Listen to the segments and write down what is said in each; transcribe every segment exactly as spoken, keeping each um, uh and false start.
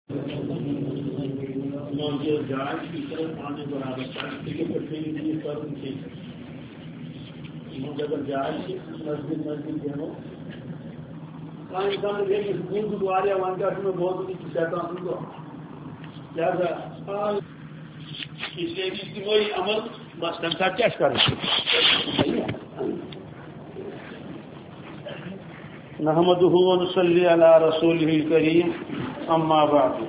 جائز کی طرف آنے برابر اگر جائز مسجد مسجد دینو انسان گردوارے ون کر میں بہت شیطان سن کو لہذا اس لیے اجتماعی عمل بس تمہیں ساتھ کیا کریں نحمده ونصلي على رسوله الكريم اما بعد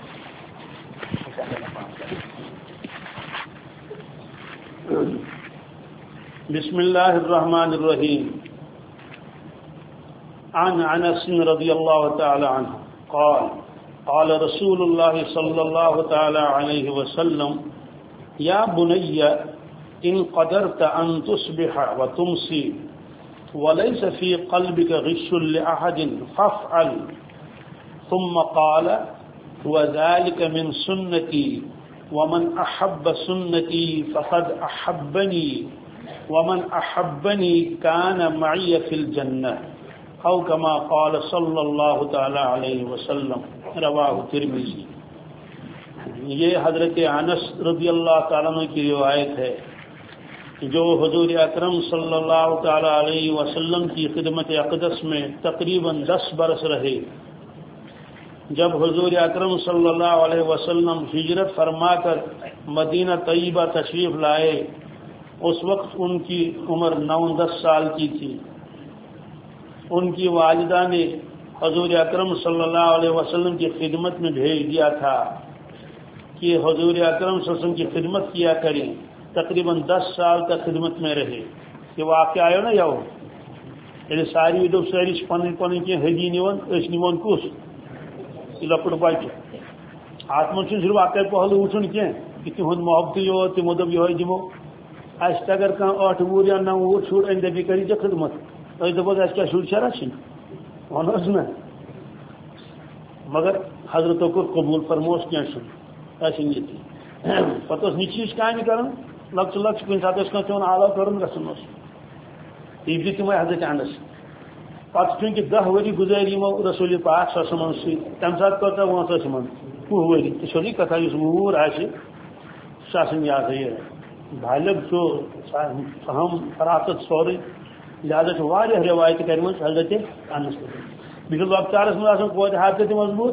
بسم الله الرحمن الرحيم عن انس رضي الله تعالى عنه قال قال رسول الله صلى الله تعالى عليه وسلم يا بني ان قدرت ان تصبح وتمسي وليس في قلبك غش لأحد فافعل ثم قال وذلك من سنتي ومن أحب سنتي فقد أحبني ومن أحبني كان معي في الجنة أو كما قال صلى الله تعالى عليه وسلم رواه الترمذي. یہ حضرت انس رضی اللہ تعالیٰ عنہ کی روایت ہے جو حضور اکرم صلی اللہ تعالی علیہ وسلم کی خدمت اقدس میں تقریباً دس برس رہے. جب حضور اکرم صلی اللہ علیہ وسلم ہجرت فرما کر مدینہ طیبہ تشریف لائے اس وقت ان کی عمر نو دس سال کی تھی. ان کی والدہ نے حضور اکرم صلی اللہ علیہ وسلم کی خدمت میں بھیج دیا تھا کہ حضور اکرم صلی اللہ علیہ وسلم کی خدمت کیا کریں. تقریباً دس سال تک خدمت میں رہے. یہ واقعہ آئے نا یو یعنی ساری دو ساری پن پن کی ہدی نیون اس نیون کس یہ لکڑ بچہ ات من صرف واقع پہلو وچن کی تہد محبت یو تمو دب یہ دمو اس اگر ٹھ وور یا نو وور شر ان دبی کری ژے خدمت تھی دپس اس کیا شر چھ رچن ونس نا مگر حضرتو کور قبول فرموس کی شر پتہ نچیش کام کران لکچ لکچ کن سات کھانا آلو کرن گھن یہ بھی تمے حضرت انس پتہ چونکہ دہ وری گزار یمو رسول پاک صلی اللہ علیہ وسلم سی تمہ سات کوتہ وانس من وہ وری تو سوری کتھا اس وور آسہ ساسن یاد ہے بالغ چو فہم فراست سوری لہذا واریاہ روایت کرم حضرت انس بیس لۄکچارس مز کوت حافظ مضبوط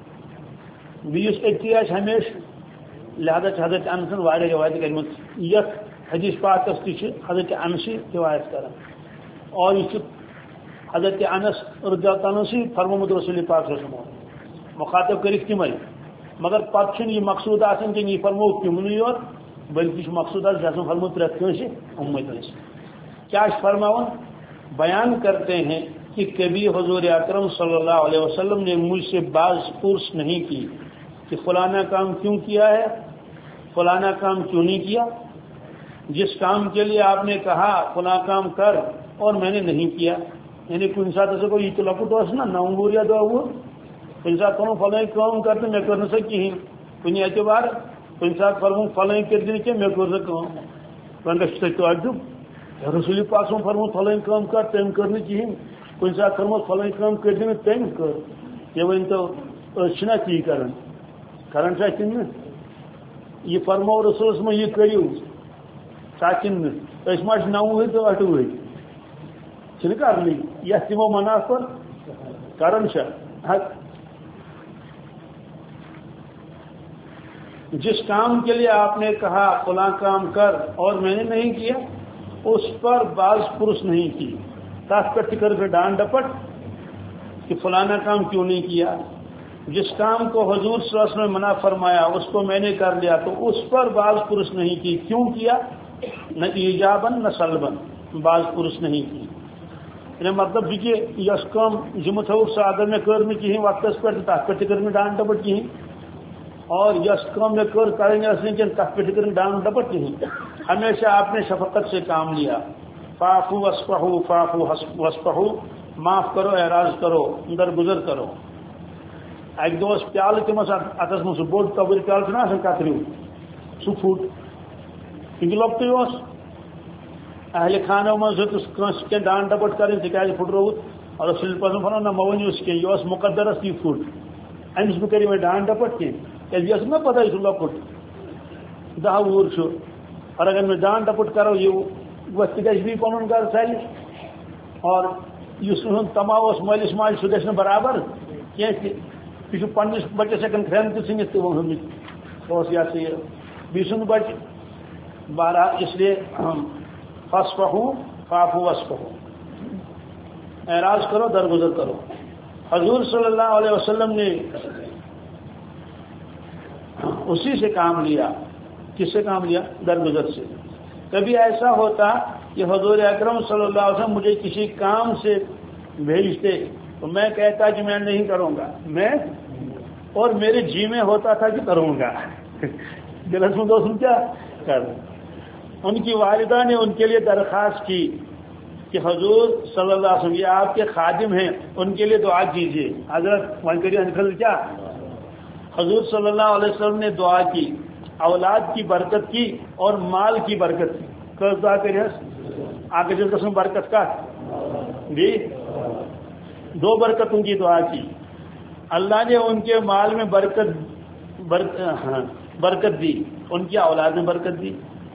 بیس اتی آس ہمیشہ لہذا حضرت انسن واریاہ روایت کرم یت حدیث پاکس تہ حضرت انسی روایت کران اور یہ حضرت انس رضی اللہ عنہ سے فرمود رسول پاک صلی اللہ علیہ وسلم مخاطب کرک تمے مگر پتہ یہ مقصود آسان کہ یہ فرمو تمن یوت بلکہ مقصود آسان فرمود پرت کنس امت کیا فرماون بیان کرتے ہیں کہ کبھی حضور اکرم صلی اللہ علیہ وسلم نے مجھ سے بعض پرس نہیں کی کہ فلانا کام کیوں کیا ہے فلانا کام کیوں نہیں کیا. جس کام کے لیے آپ نے کہا فلاں کام کر اور میں نے نہیں کیا یعنی کن سات ایسے کوئی تو لکٹ اس نا نو وور یا دہ وور کن سات فرمو فلاں کام کرتے میں کر سا کہین کن اعتبار کن سات فرمو فلاں کر دیں کہ میں کر سا ون گھر تعجب رسول پاک فرمو فلاں کام کر تم کر کہین کن سات فرمو فلاں کام کر دیں تم کر یہ ون تو چھنا تی کران کران چاہ کن یہ فرمو رسولس میں یہ کرو ساکن اس ما نو وہی تو اٹھ وہی چھ کرنی یہ تمو مناف پر کران چھ جس کام کے لیے آپ نے کہا فلاں کام کر اور میں نے نہیں کیا اس پر بعض پرس نہیں کی تاک پر ٹکر کے ڈانٹ ڈپٹ کہ فلانا کام کیوں نہیں کیا. جس کام کو حضور صلی اللہ علیہ وسلم نے منع فرمایا اس کو میں نے کر لیا تو اس پر بعض پرس نہیں کی. کیوں کیا؟ نہ ایجابن نہ سلبن بعض پرس نہیں کی. یعنی مطلب یہ کہ یس کام ذمہ تھوک سا اگر میں کر کہیں وقت پہ تک پہ ٹکر میں ڈانٹ ڈپٹ کہیں اور یس کام میں کر کریں گے تک پہ ٹکر میں ڈانٹ ڈپٹ کہیں. ہمیشہ آپ نے شفقت سے کام لیا. فاعفو واصفحوا فاعفو واصفحوا معاف کرو اعراض کرو اندر گزر کرو. اک دہ پیالہ تمس اتس من سہ بوڑ قبر پیالہ نا کتریو سہ پھٹ کیونکہ لۄکٹے اہل خانہ من دس کی ڈانٹ ڈپٹ کریں تک پھٹروت اور رسول پاک فرمان نہ مونی اس کی یہ مقدرس یہ پھٹ امس بہ کر ڈان ڈپٹ کی یس نا پتہ یہ لکٹ دہ وُہر اور اگر میں ڈان ڈپٹ کرو یہ وقت گی پن گھر ثل اور اس تماؤ مالس ماج سہ گھر برابر کی یہ پنس بچس ہکن کھین تہ ژھنتھ تہ یہ سا یہ بی سن بچہ بہرحال اس لیے فصفحوا فاعفوا واصفحوا اعراض کرو درگزر کرو. حضور صلی اللہ علیہ وسلم نے اسی سے کام لیا. کس سے کام لیا؟ درگزر سے. کبھی ایسا ہوتا کہ حضور اکرم صلی اللہ علیہ وسلم مجھے کسی کام سے بھیجتے تو میں کہتا کہ میں نہیں کروں گا میں اور میرے جی میں ہوتا تھا کہ کروں گا. جلس میں دوست کیا کر ان کی والدہ نے ان کے لیے درخواست کی کہ حضور صلی اللہ علیہ وسلم یہ آپ کے خادم ہیں ان کے لیے دعا کیجیے. حضرت انکل کیا حضور صلی اللہ علیہ وسلم نے دعا کی اولاد کی برکت کی اور مال کی برکت کی. کس دعا کری آگے جس قسم برکت کا بھی دو برکتوں کی دعا کی. اللہ نے ان کے مال میں برکت برکت دی ان کی اولاد میں برکت دی.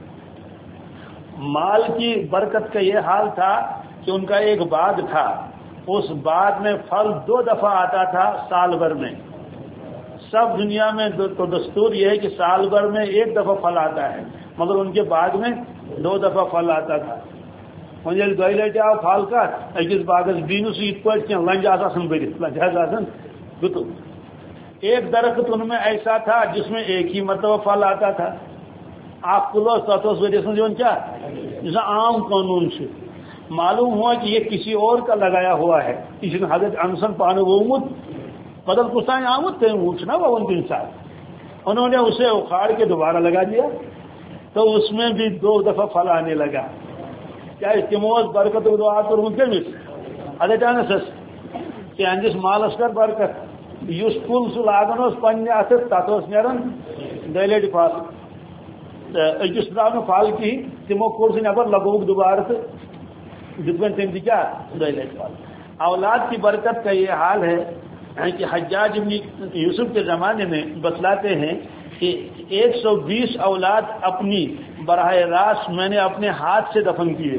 مال کی برکت کا یہ حال تھا کہ ان کا ایک باغ تھا اس باغ میں پھل دو دفعہ آتا تھا سال بھر میں. سب دنیا میں تو دستور یہ ہے کہ سال بھر میں ایک دفعہ پھل آتا ہے مگر ان کے باغ میں دو دفعہ پھل آتا تھا. ویل دہی لٹہ آو پھل کت اکس باغس بینس یہ پہ لنج آسان برت لنج آسان گتو. ایک درخت ان میں ایسا تھا جس میں ایک ہی مرتبہ پھل آتا تھا. آپ کلو تس ورس من کیا جیسا عام قانون سے معلوم ہوا کہ یہ کسی اور کا لگایا ہوا ہے. اس نے حضرت انسن پانے وومت بدل کستان آمد تم وچنا وہ ان کے ساتھ انہوں نے اسے اکھاڑ کے دوبارہ لگا دیا تو اس میں بھی دو دفعہ پھل آنے لگا. کیا تموس برکت دعا کورمت کمس ادے ٹانس کہ اہندس مالس کر برکت اس کل سہ لاگان پنہ ات تک نیران دہ لٹہ پھل اکس درو پھل کہین تمو کور سہ نبر لگوک دوبارہ تو دتن تم تہ کیا دہ لٹہ پھل. اولاد کی برکت کا یہ حال ہے کہ حجاج ابن یوسف کے زمانے میں بتلاتے ہیں کہ ایک سو بیس اولاد اپنی براہ راست میں نے اپنے ہاتھ سے دفن کیے.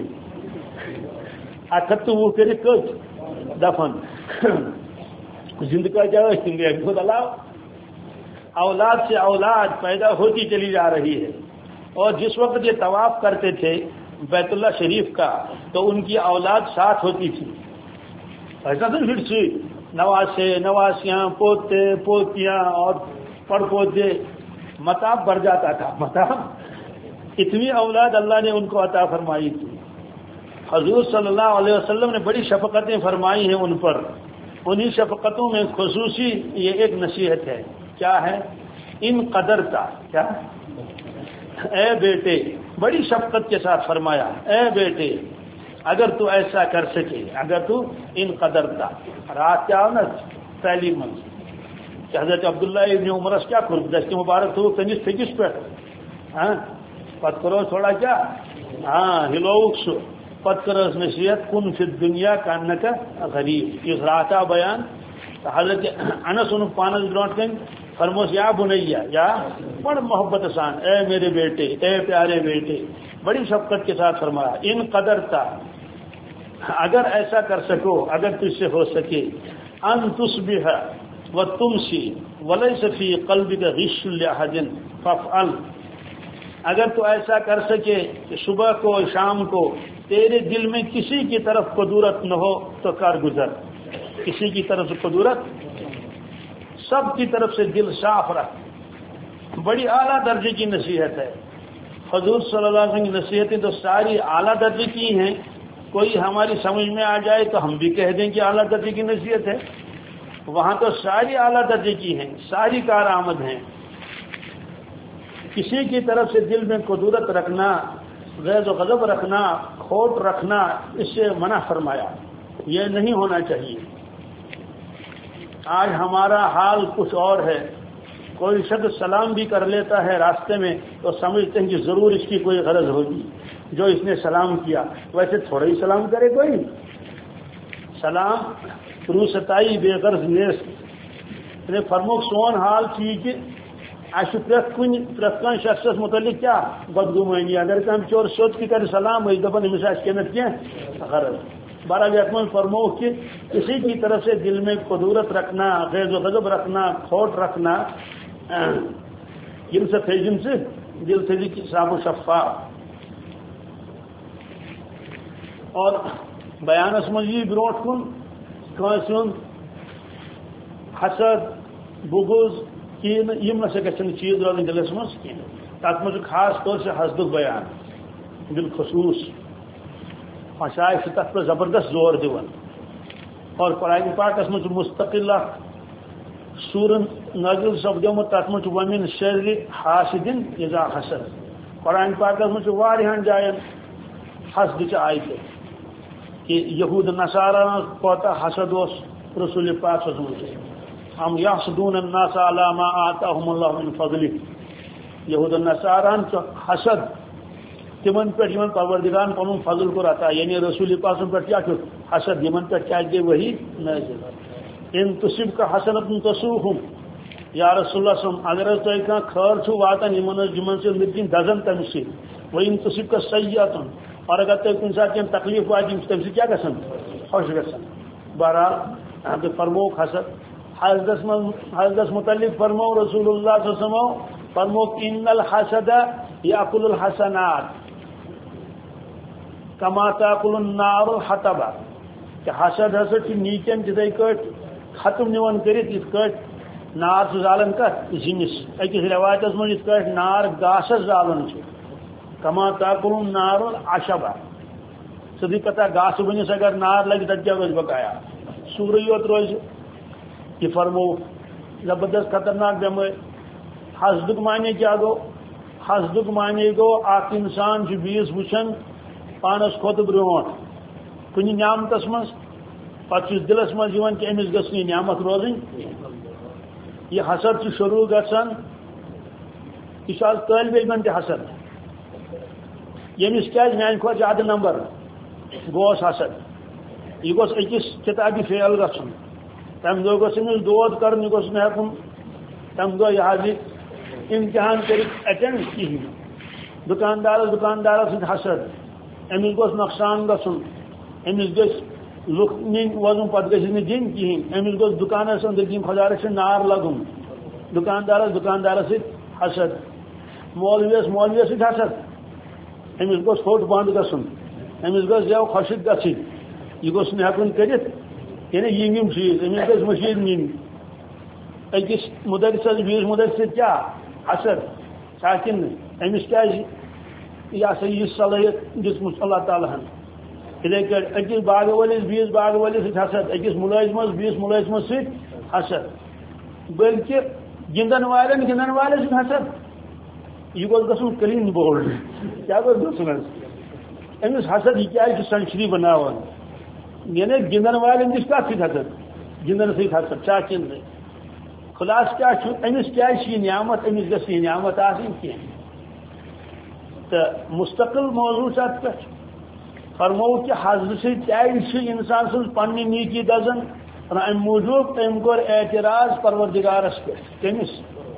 اتھت وہ کر دفن زندگی جائے خود اللہ اولاد سے اولاد پیدا ہوتی چلی جا رہی ہے. اور جس وقت یہ طواف کرتے تھے بیت اللہ شریف کا تو ان کی اولاد ساتھ ہوتی تھی. ایسا تو پھر سی نواسے نواسیاں پوتے پوتیاں اور پڑ پوتے متاب بڑھ جاتا تھا. متاب اتنی اولاد اللہ نے ان کو عطا فرمائی تھی. حضور صلی اللہ علیہ وسلم نے بڑی شفقتیں فرمائی ہیں ان پر. انہی شفقتوں میں خصوصی یہ ایک نصیحت ہے. کیا ہے؟ ان قدر کا کیا اے بیٹے بڑی شفقت کے ساتھ فرمایا اے بیٹے اگر تو ایسا کر سکے اگر تو ان قدر تھا رات کیا نا تعلیم من حضرت عبداللہ ابن عمرس کیا کر دست مبارک تو تمس پھکس پہ ہاں پت کرو تھوڑا کیا ہاں ہلوک سو پت کرس نصیحت کن فی دنیا کان کا غریب. اس راتا بیان حضرت انس ان پانس برونٹ کن فرموس یا بنیا یا بڑ محبت سان اے میرے بیٹے اے پیارے بیٹے بڑی شفقت کے ساتھ فرمایا ان قدر تھا اگر ایسا کر سکو اگر تجھ سے ہو سکے ان تصبح وتمسی وليس في قلبك غش لاحد فافعل. اگر تو ایسا کر سکے کہ صبح کو شام کو تیرے دل میں کسی کی طرف قدورت نہ ہو تو کر گزر. کسی کی طرف سے قدورت سب کی طرف سے دل صاف رکھ. بڑی اعلیٰ درجے کی نصیحت ہے. حضور صلی اللہ علیہ وسلم کی نصیحتیں تو ساری اعلیٰ درجے کی ہیں. کوئی ہماری سمجھ میں آ جائے تو ہم بھی کہہ دیں کہ اعلیٰ درجے کی نصیحت ہے. وہاں تو ساری اعلیٰ درجے کی ہیں ساری کارآمد ہیں. کسی کی طرف سے دل میں قدورت رکھنا غیظ و غضب رکھنا کھوٹ رکھنا اس سے منع فرمایا. یہ نہیں ہونا چاہیے. آج ہمارا حال کچھ اور ہے. کوئی شخص سلام بھی کر لیتا ہے راستے میں تو سمجھتے ہیں کہ ضرور اس کی کوئی غرض ہوگی جو اس نے سلام کیا. ویسے تھوڑا ہی سلام کرے کوئی. سلام روستائی بے غرض نیست یعنی فرموک سون حال یہ کہ اچھا پریت کن پریت کان شخص متعلق کیا بدگمانی اگر کم چور سوت کی کر سلام وہی دپن امس آنت کی غرض بہرحال یت من فرمو کہ کسی کی طرف سے دل میں قدورت رکھنا غیظ و غضب رکھنا کھوٹ رکھنا یم سے تھم سے دل تھی صاف و شفاف اور بیانس من یہ بروٹ کن کنس حسد بغض کین یم نسا گھن چیز روزن دلس مز کی تک مجھ خاص طور سے حسد بیان بالخصوص شاید سے تک پر زبردست زور دیون اور قرآن پاکس مجھ مستقل سور نازل سپدمت تک مجھ ومن شر حاسد اذا حسد قرآن پاکس مجھ واریاہن جائن حسد چ آیت کہ یہود نصارہ کوتا حسد اس رسول پاک صلی اللہ علیہ وسلم ہم یحسدون الناس علی ما آتاهم اللہ من فضلہ یہود النصاران حسد تمن پہ یمن پروردگارن پنن فضل کو عطا یعنی رسول پاک پر کیا کہ حسد یمن پہ کیا گئی وہی نازل ان تصب کا حسنۃ تسوہم یا رسول اللہ صلی اللہ علیہ وسلم اگر تو کا خیر چھو واتن یمن جمن سے لیکن دزن تمسی و ان تصب کا سیئۃ اور اگر تو انسان کی تکلیف واجی تمسی کیا گسن خوش گسن بہرحال ہم فرمو حسد حضرت متعلق فرمو رسول اللہ صلی اللہ علیہ وسلم فرمو ان الحسد یاکل الحسنات کما تاکل النار الحطب کہ حسد ہسا چھ نیچن تتھے کٹ ختم نیون کرت یت کٹ نار چھ زالن کت زمس اکس روایتس من یت کٹ نار گاسس زالن چھ کما تاکل النار العشب سدی پتہ گاس بنس اگر نار لگی تت کیا روز بقایا سورہ یوت روز یہ فرمو زبردست خطرناک بیماری حسدک معنی کیا گو حسدک معنی گو اخ انسان بیس وچن پانس کھت برونٹ کن نعمتس مز پتہ دلس مز کہ امس گھنی نعمت روزن یہ حسد سے شروع گھان یہ طالب علم تہ حسد یمس کیا میان کھت زیادہ نمبر گوس حسد یہ گوس اکس کتابی فیل گھن تم دہ گوس امس دود کر یہ گوس ہن تم دہ یہ امتحان کر اٹینڈ کہین دکاندار دکاندار ست حسد امس گوس نقصان گھن امس گھ لک نین وزن پتہ گھس دن کہین امس گوس دکانس اندر دن خدا رچھن نار لگن دکاندار دکاندار ست حسد مولویس مولویس ست حسد امس گوس ہوٹ بند گھن امس گوس زو خشک گھن یہ گوس ہیکن کرت یعنی یم چیز امس گھس مشید نین اکس مدرسس بیس مدرس کیا حسد ساکن امس کیا یہ سا یہ صلاحیت دس اللہ تعالیٰ ہن اتھے کٹ اکس باغ ولس بیس باغ ولس ست حسد اکس ملازمس بیس ملازمس ست حسد بلکہ گندن والن گندن والن ست حسد یہ گوس گھن کلین بولڈ کیا گوس گھن امس حسد یہ کیا سنچری بناوان یعنی گندن والن دس کت ست حسد گندن ست حسد چاچن خلاص کیا امس کیا یہ نعمت امس گھس یہ نعمت آسن کی تو مستقل موضوع ات پہ فرمو کہ حسد سی انسان سن پنہ نیکی دزن ام موجود ام کور اعتراض پروردگارس پہ کمس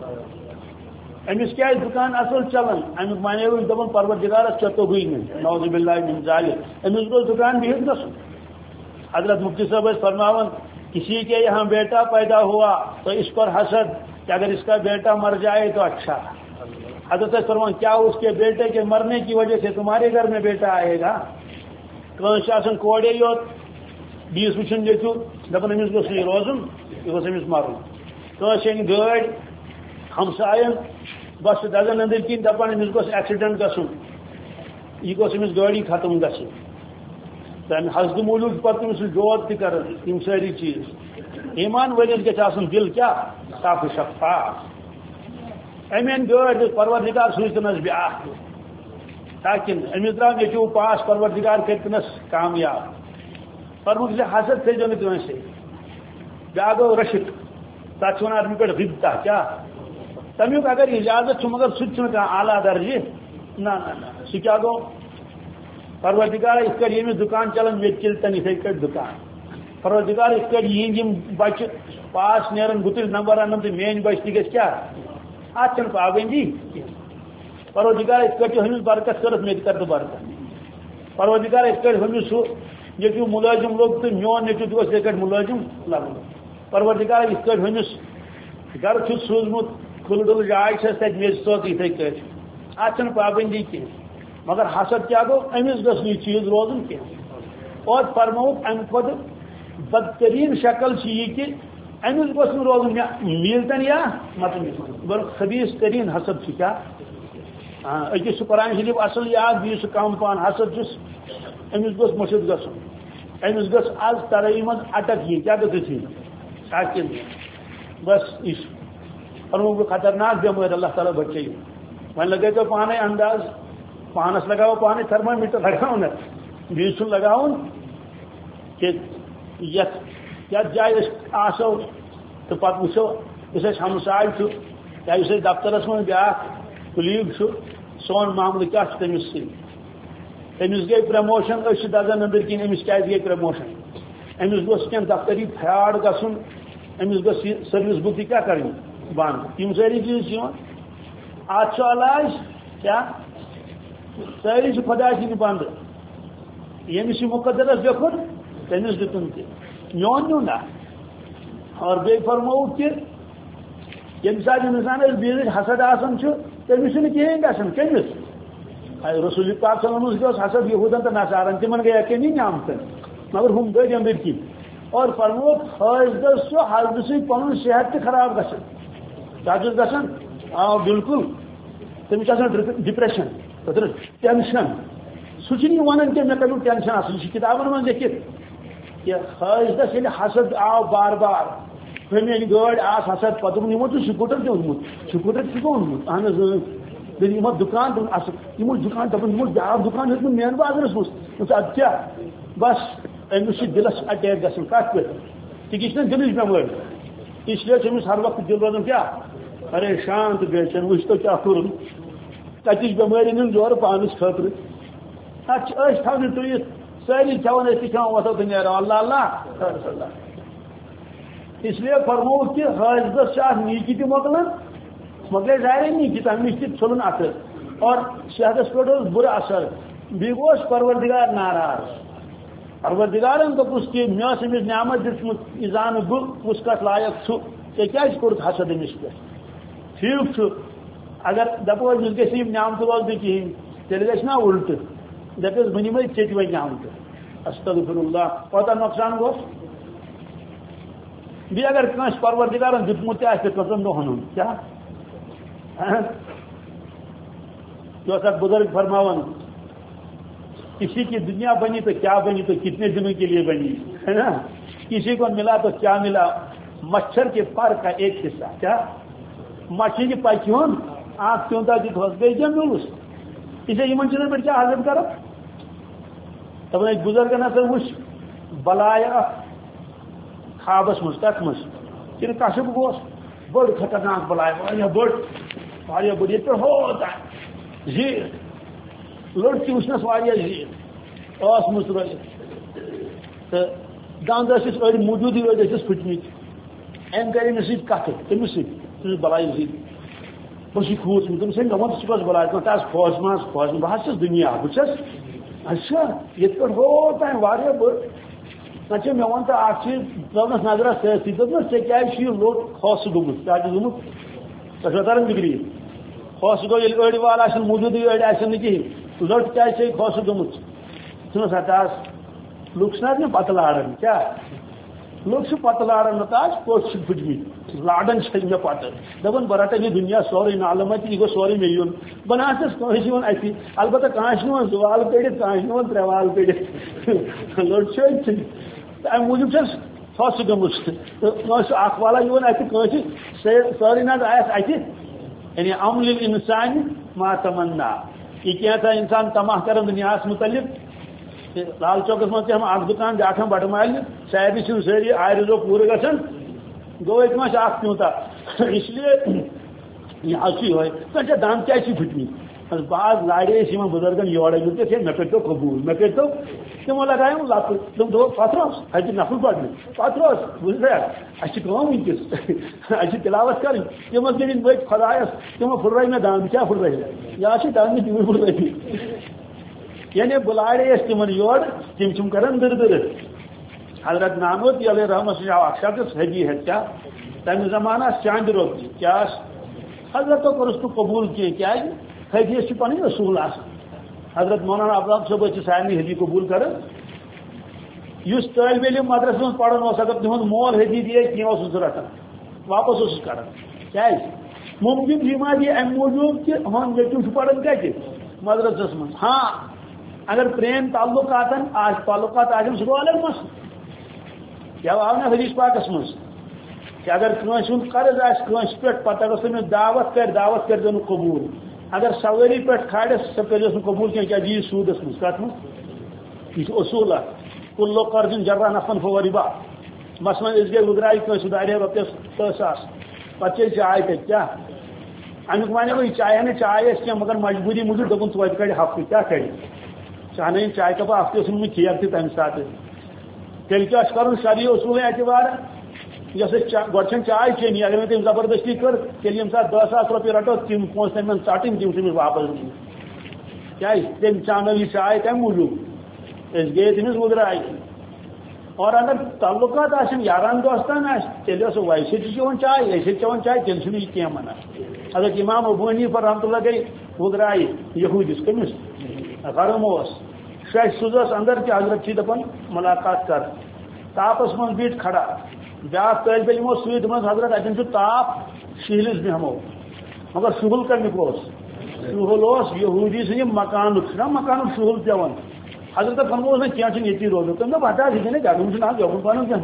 امس کیا دکان اصل چلان امیک مانے دپن پروردگارس چتو گئی نعوذ باللہ من ذالک امس گو دکان بہت گھن حضرت مفتی صاحب فرماون کسی کے یہاں بیٹا پیدا ہوا تو اس پر حسد کہ اگر اس کا بیٹا مر جائے تو اچھا حضرت فرمان کیا اس کے بیٹے کے مرنے کی وجہ سے تمہارے گھر میں بیٹا آئے گا کنس آسان کوڑے یوت بیس وچن لیتو دپن امس گوس یہ روزن یہ گوس امس مرن کنس ان گاڑ ہمسائن بس دزن اندر کن دپان امس گوس ایکسیڈنٹ گھن یہ گوس امس گاڑی ختم گھن تمہ حسد موجود پتہ امس دود تہ کر یم ساری چیز ایمان ولس گھس آسن دل کیا صاف شفاف امین گاڑ پروردگار سوزتنس بیاہ تاکہ امس درا نیچو پاس پروردگار کرتنس کامیاب فرمک سے حسد تھے جو کنس بیا گو رشک تک ونان پہ غبطہ کیا تمیک اگر اجازت مگر سہ اعلیٰ درجہ نا نا سہ کیا گو پروردگار اس کر یمس دکان چلان مے چلتن اتھے کٹ دکان پروردگار اس پہ یہ بچہ پاس نیرن گتل نمبر ان تو مین بچہ گھس کیا ات پابندی پروردگار اس پہ ہمس برکت کرت میں کر برکت پروردگار اس پہ ہمس سہ یہ ملازم لوگ تو میون نیچو تہ یہ ملازم لگ پروردگار اس پہ ہمس گھر چھ سوزمت کھل ڈل جائے چھ تک میز سوت اتھے کر ات پابندی کی مگر حسد کیا گو امس گھس یہ چیز روزن کی اور فرموک ام خود بدترین شکل یہ کہ امس گوس روزن میلتن یا مت بل خبیث ترین حسد کیا اکس قرآن شریف اصل یاد بیس کم پان حسد چس امس گوس مشد گھن امس گھس آز ترائی من اٹک یہ کیا گھس تاکہ بس اس فرموک خطرناک بیمار اللہ تعالیٰ بچے وہاں لگے تو پانے انداز پانس لگاؤ پانے تھرما میٹر لگاؤ نا بیس لگاؤن کہ یت جائے آسو تو پتہ وچو اس ہمسائے یا اس دفترس من بیا کلیگ سون معاملہ کیا تمس سی تمس گئی پرموشن اس دزن اندر کن امس کیا گئی پرموشن امس گوس کن دفتری فراڈ گھن امس گوس سروس بک کیا کرنی بند تم ساری چیز آج علاج کیا ساری خدا سن بند یمس مقدرس دیکھن تمس دتن تہ میون نیو نا اور بی فرمو کہ یم سات انسان بیس حسد آسان تمس کہین گھن کمس رسول پاک صلی اللہ علیہ وسلم حسد یہودن تو نصارن تمن گئی کمی نعمتن مگر ہم گئی اندر کی اور فرمو حسد سہ حسد سی پن صحت تہ خراب گھن کیا گھن آ بالکل تمس ڈپریشن ٹینشن سہ ونان کہ مے کر ٹینشن اصل کتابن من لکھت کہ حسدس یل حسد آو بار بار میری گاڑی آس حسد پتہ یمو تو سکوٹر تہ اونمت سکوٹر تہ اونمت اہن دن یمو دکان تم اصل یمو دکان دپن یمو بیاکھ دکان ہیوت مین بازرس مز اد کیا بس امس دلس اٹیک گھن کت پہ تہ نا دلچ بیماری اس لیے امس ہر وقت دل روزان کیا پریشان تو بے چین وچ تو کیا کور تتچ بیماری نن جور پانس خاطر ات تھوان ترت ساری کھان اتھی کھان وتھو تو نیرو اللہ اللہ اس لیے فرمو کہ حسدس نیکی تہ مکلن مکلے ظاہر نیکی تمہ نش ژھلن اتھ اور صحتس پہ برا اثر بیٚیہِ گوس پروردگار ناراض پروردگارن دوپس کہ مے ٲس أمِس نعمت دِژمٕژ یہِ زانہٕ بہٕ کُس کتھ لایق چھُ ژےٚ کیازِ کوٚرُتھ حسد أمِس پٮ۪ٹھ ٹھیک چھُ اگر دپو أمِس گژھِ یِم نعمتہٕ روزنہٕ کِہیٖنۍ تیٚلہِ گژھِ نا الٹہٕ دپیس بہٕ نِمے ژےٚ تہِ وۄنۍ نعمتہٕ استغفر اللہ کوتاہ نۄقصان گوٚس بیٚیہِ اگر کٲنٛسہِ پروردگارن دیُتمُت تہِ آسہِ کٔژن دۄہن ہُنٛد کیٛاہ جو اکھ بزرگ فرماون کسی کی دنیا بنی تو کیا بنی تو کتنے دنوں کے لیے بنی ہے نا کسی کو ملا تو کیا ملا مچھر کے پر کا ایک حصہ کیا مچھلی کی پچون آنکھ چونتا دی تو گئی جم ملوس اسے یمن چیزن پہ کیا حاضر کرو تب ایک بزرگ نظر وش بلایا خوابس مز کت مز کہ کشپ گوس بڑ خطرناک بلایا بڑ واریاہ بڑ یہ پہ ہوتا زیر لڑکی وچنس واریاہ زیر اس مز روزت تو دند ٲسِس أڑۍ موجوٗدٕے أڑۍ ٲسِس پھٕٹمٕتۍ أمۍ کَرے مےٚ سۭتۍ کَتھٕ تٔمِس سۭتۍ تٔمِس بَلایہِ سۭتۍ بہٕ چھُس کھوٗژمُت تٔمِس ہے مےٚ ووٚن ژٕ چھُکھ حظ بَلاے ژٕ آس فوج منٛز فوج منٛز بہٕ حظ چھُس دُنیا بہٕ چھَس اچھا یِتھ پٲٹھۍ ہو تانۍ واریاہ بٔڑ اچھا مےٚ ووٚن تہٕ اکھ چیٖز ترٛٲونَس نظرا سٲرسٕے دوٚپنَس ژےٚ کیٛازِ چھُ یہِ لوٚٹ کھوژٕ گوٚمُت کیٛاہ چھُ گوٚمُت تۄہہِ چھُوا تران فِکری کھوژٕ گوٚو ییٚلہِ أڑۍ وال آسن موٗجوٗدٕے أڑۍ آسن نہٕ کِہیٖنۍ لٔٹ کیٛازِ چھے کھوژٕ گوٚمُت ژھٕنُس ہتا لُکھ چھِنہٕ حظ مےٚ پتہٕ لاران کیٛاہ لوگ پتہ لارن نتاج پوٹ پھٹمت لاڈن چھج مے پتہ دپن بہ رٹن یہ دنیا سورے نالمت یہ گو سورے مے یون بناسس کٲنٛسہِ یِوان اتی البتہ کٲنٛسہِ نِوان زٕ وال کٔڑِتھ کٲنٛسہِ نِوان ترٛےٚ وال کٔڑِتھ لٔڑ چھٔج ژھٕنۍ امہِ موٗجوٗب چھَس ژھۄسہٕ گٔمٕژ تہٕ کٲنٛسہِ اکھ والا یِوان اتہِ کٲنٛسہِ سٲرٕے نہ حظ آسہِ اتہِ یعنی عمل انسان ما تمنا یہ کینٛژھا انسان تماہ کران دُنیاہس متعلق لال چوکس مجھے ہم اخ دکان بیاکھ بڑ مال ساری چھ ساری آئر رو پور گھن گو اتنا اخ پیوتا اس لیے یہ اچھی ہوئے تو دند کیا پھٹمت بعض لاڑے بزرگن یور مے کرو قبول مے کرو تمو لگایم لت تم دو پتہ روس اتہ نفل پڑھنے پتہ روس بوزا اچھے ونکس اچھے تلاوت کریں تم دن بت خدایس تمو پھر مے دان کیا پھر یا دان تم پھر یعنی بلاڑے تمن یور تم کران در در حضرت نانوتی علیہ رحمت سے اخ شخص حجی ہے کیا تمہ زمانہ چاند روز کیا حضرت کورس تو قبول کی کیا حجیس پن اصول آ حضرت مولانا عبداللہ صاحب سارے حجی قبول کر اس طالب علم مدرسہ من پڑھان اگر تہد مول حجی دے کی رٹان واپس اس کر کیا ممکن جمع دی ام موجود کہ ہم نیچو پڑھان کتنے مدرسس من ہاں اگر پریم تعلقات آج تعلقات آج سہ گو الگ مس کیا آو نا حدیث پاکس مز کہ اگر کنس ہند قرض آس پہ پتہ اگر تمہیں دعوت کر دعوت کر دن قبول اگر سواری پہ کھاڑس سہ کر قبول کیا جی سودس مز کت مز یہ اصول کلو قرض جرا نفن فو ربا مثلاً اس گئی گزرائی کنس دارے رۄپیس دہ ساس پتہ چائے تک کیا امیک ون گو یہ چائے نا چائے کی مگر مجبوری موجود دپن توتہ کڑ ہفتہ کیا کڑ چاہے چائے کپ ہفتہ اس کھیر تہ تمہ سات تیل کیا کر شرعی اصول اعتبار یس گۄڈٕ چائے چینی اگر میں تم زبردستی کر تیل یم سات دہ ساس روپیے رٹو تم پونس تمہیں ژٹن تم تمہیں واپس دن کیا تم چانو یہ چائے تمہ موجود اس گئے تمس وگرائی اور اگر تعلقات آن یاران دوستان تیل ویسے چون چائے ایسے چون چائے تیل چھ یہ کی منع اگر امام ابو حنیفہ رحمۃ اللہ گئی وگرائی یہودس کمس غرم شش سوزس اندر کہ حضرت چھ دپان ملاقات کر تاپس من بیٹھ کھڑا بیاکھ طالب علمو ست دپان حضرت اتن تاپ شہلس بیہمو مگر شہل کرنک شہل یہودی سن مکان مکان شہل پیوان حضرت فرموس نا کیا یہ روز تم دپ ہٹا سی نا گھر سے یوکن پن کیا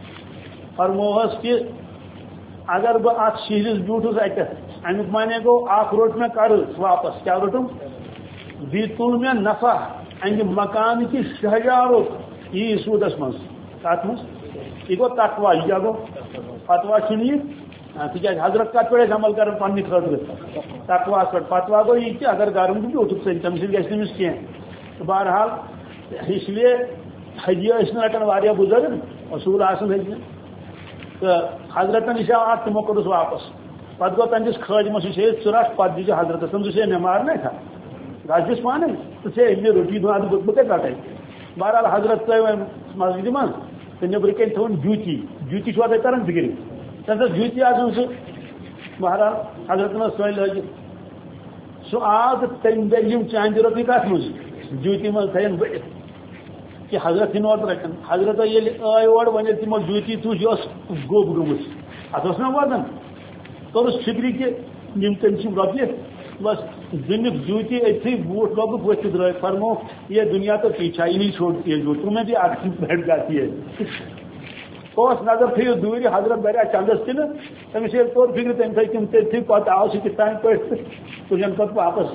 فرموس کہ اگر بہ ات شہلس بیوٹھس اتھ امیک مانے گو اخ روٹ میں قرض واپس کیا روٹم بی تل میں نفع انہ مکان کی شہجارو یہ سودس مز کت مز یہ گو تقوا یہ کیا گو فتوا چھ تک حضرت کت پہ عمل کر پنہ خاطر تقوا پہ فتوا گو یہ کہ اگر گرم بیوٹھ سی تم سی گھس نمس کی بہرحال اس لیے حجی نا رٹان واریاہ بزرگ اصول آسان حجی تو حضرت نش آو ات تمو کورس واپس پتہ گو تمس خادمس یہ ثہ رٹ پتہ دیجیے حضرت تم ثے مے مارنے تھا گھر دس پانے تو ثے مے روٹی دن بہ کتہ رٹے بہرحال حضرت تر مسجد من تو نبر کن تھون جوتی جوتی چھوا تھی تران فکر تم سا جوتی آسان سہ بہرحال حضرت سہ لگت سہ آو تو تم دم چاند روپیے کت مز جوتی من تھین بڑھت کہ حضرت نوت رٹان حضرت یل آئی اور ون تمو جوتی تج گوب گمت ات نا وزن کورس فکری کہ یم تم روپیے بس دنک جوتی اتھی بوٹ لوگ وت درائے فرمو یہ دنیا تو پیچھا ہی نہیں چھوڑتی ہے جو تمہیں بھی آگ بیٹھ جاتی ہے اس نظر تھو دوری حضرت بریا چندس تہ تمس طور فکر تم تھی تم تھی پتہ آو سہ کت تین پہ تجن پتہ واپس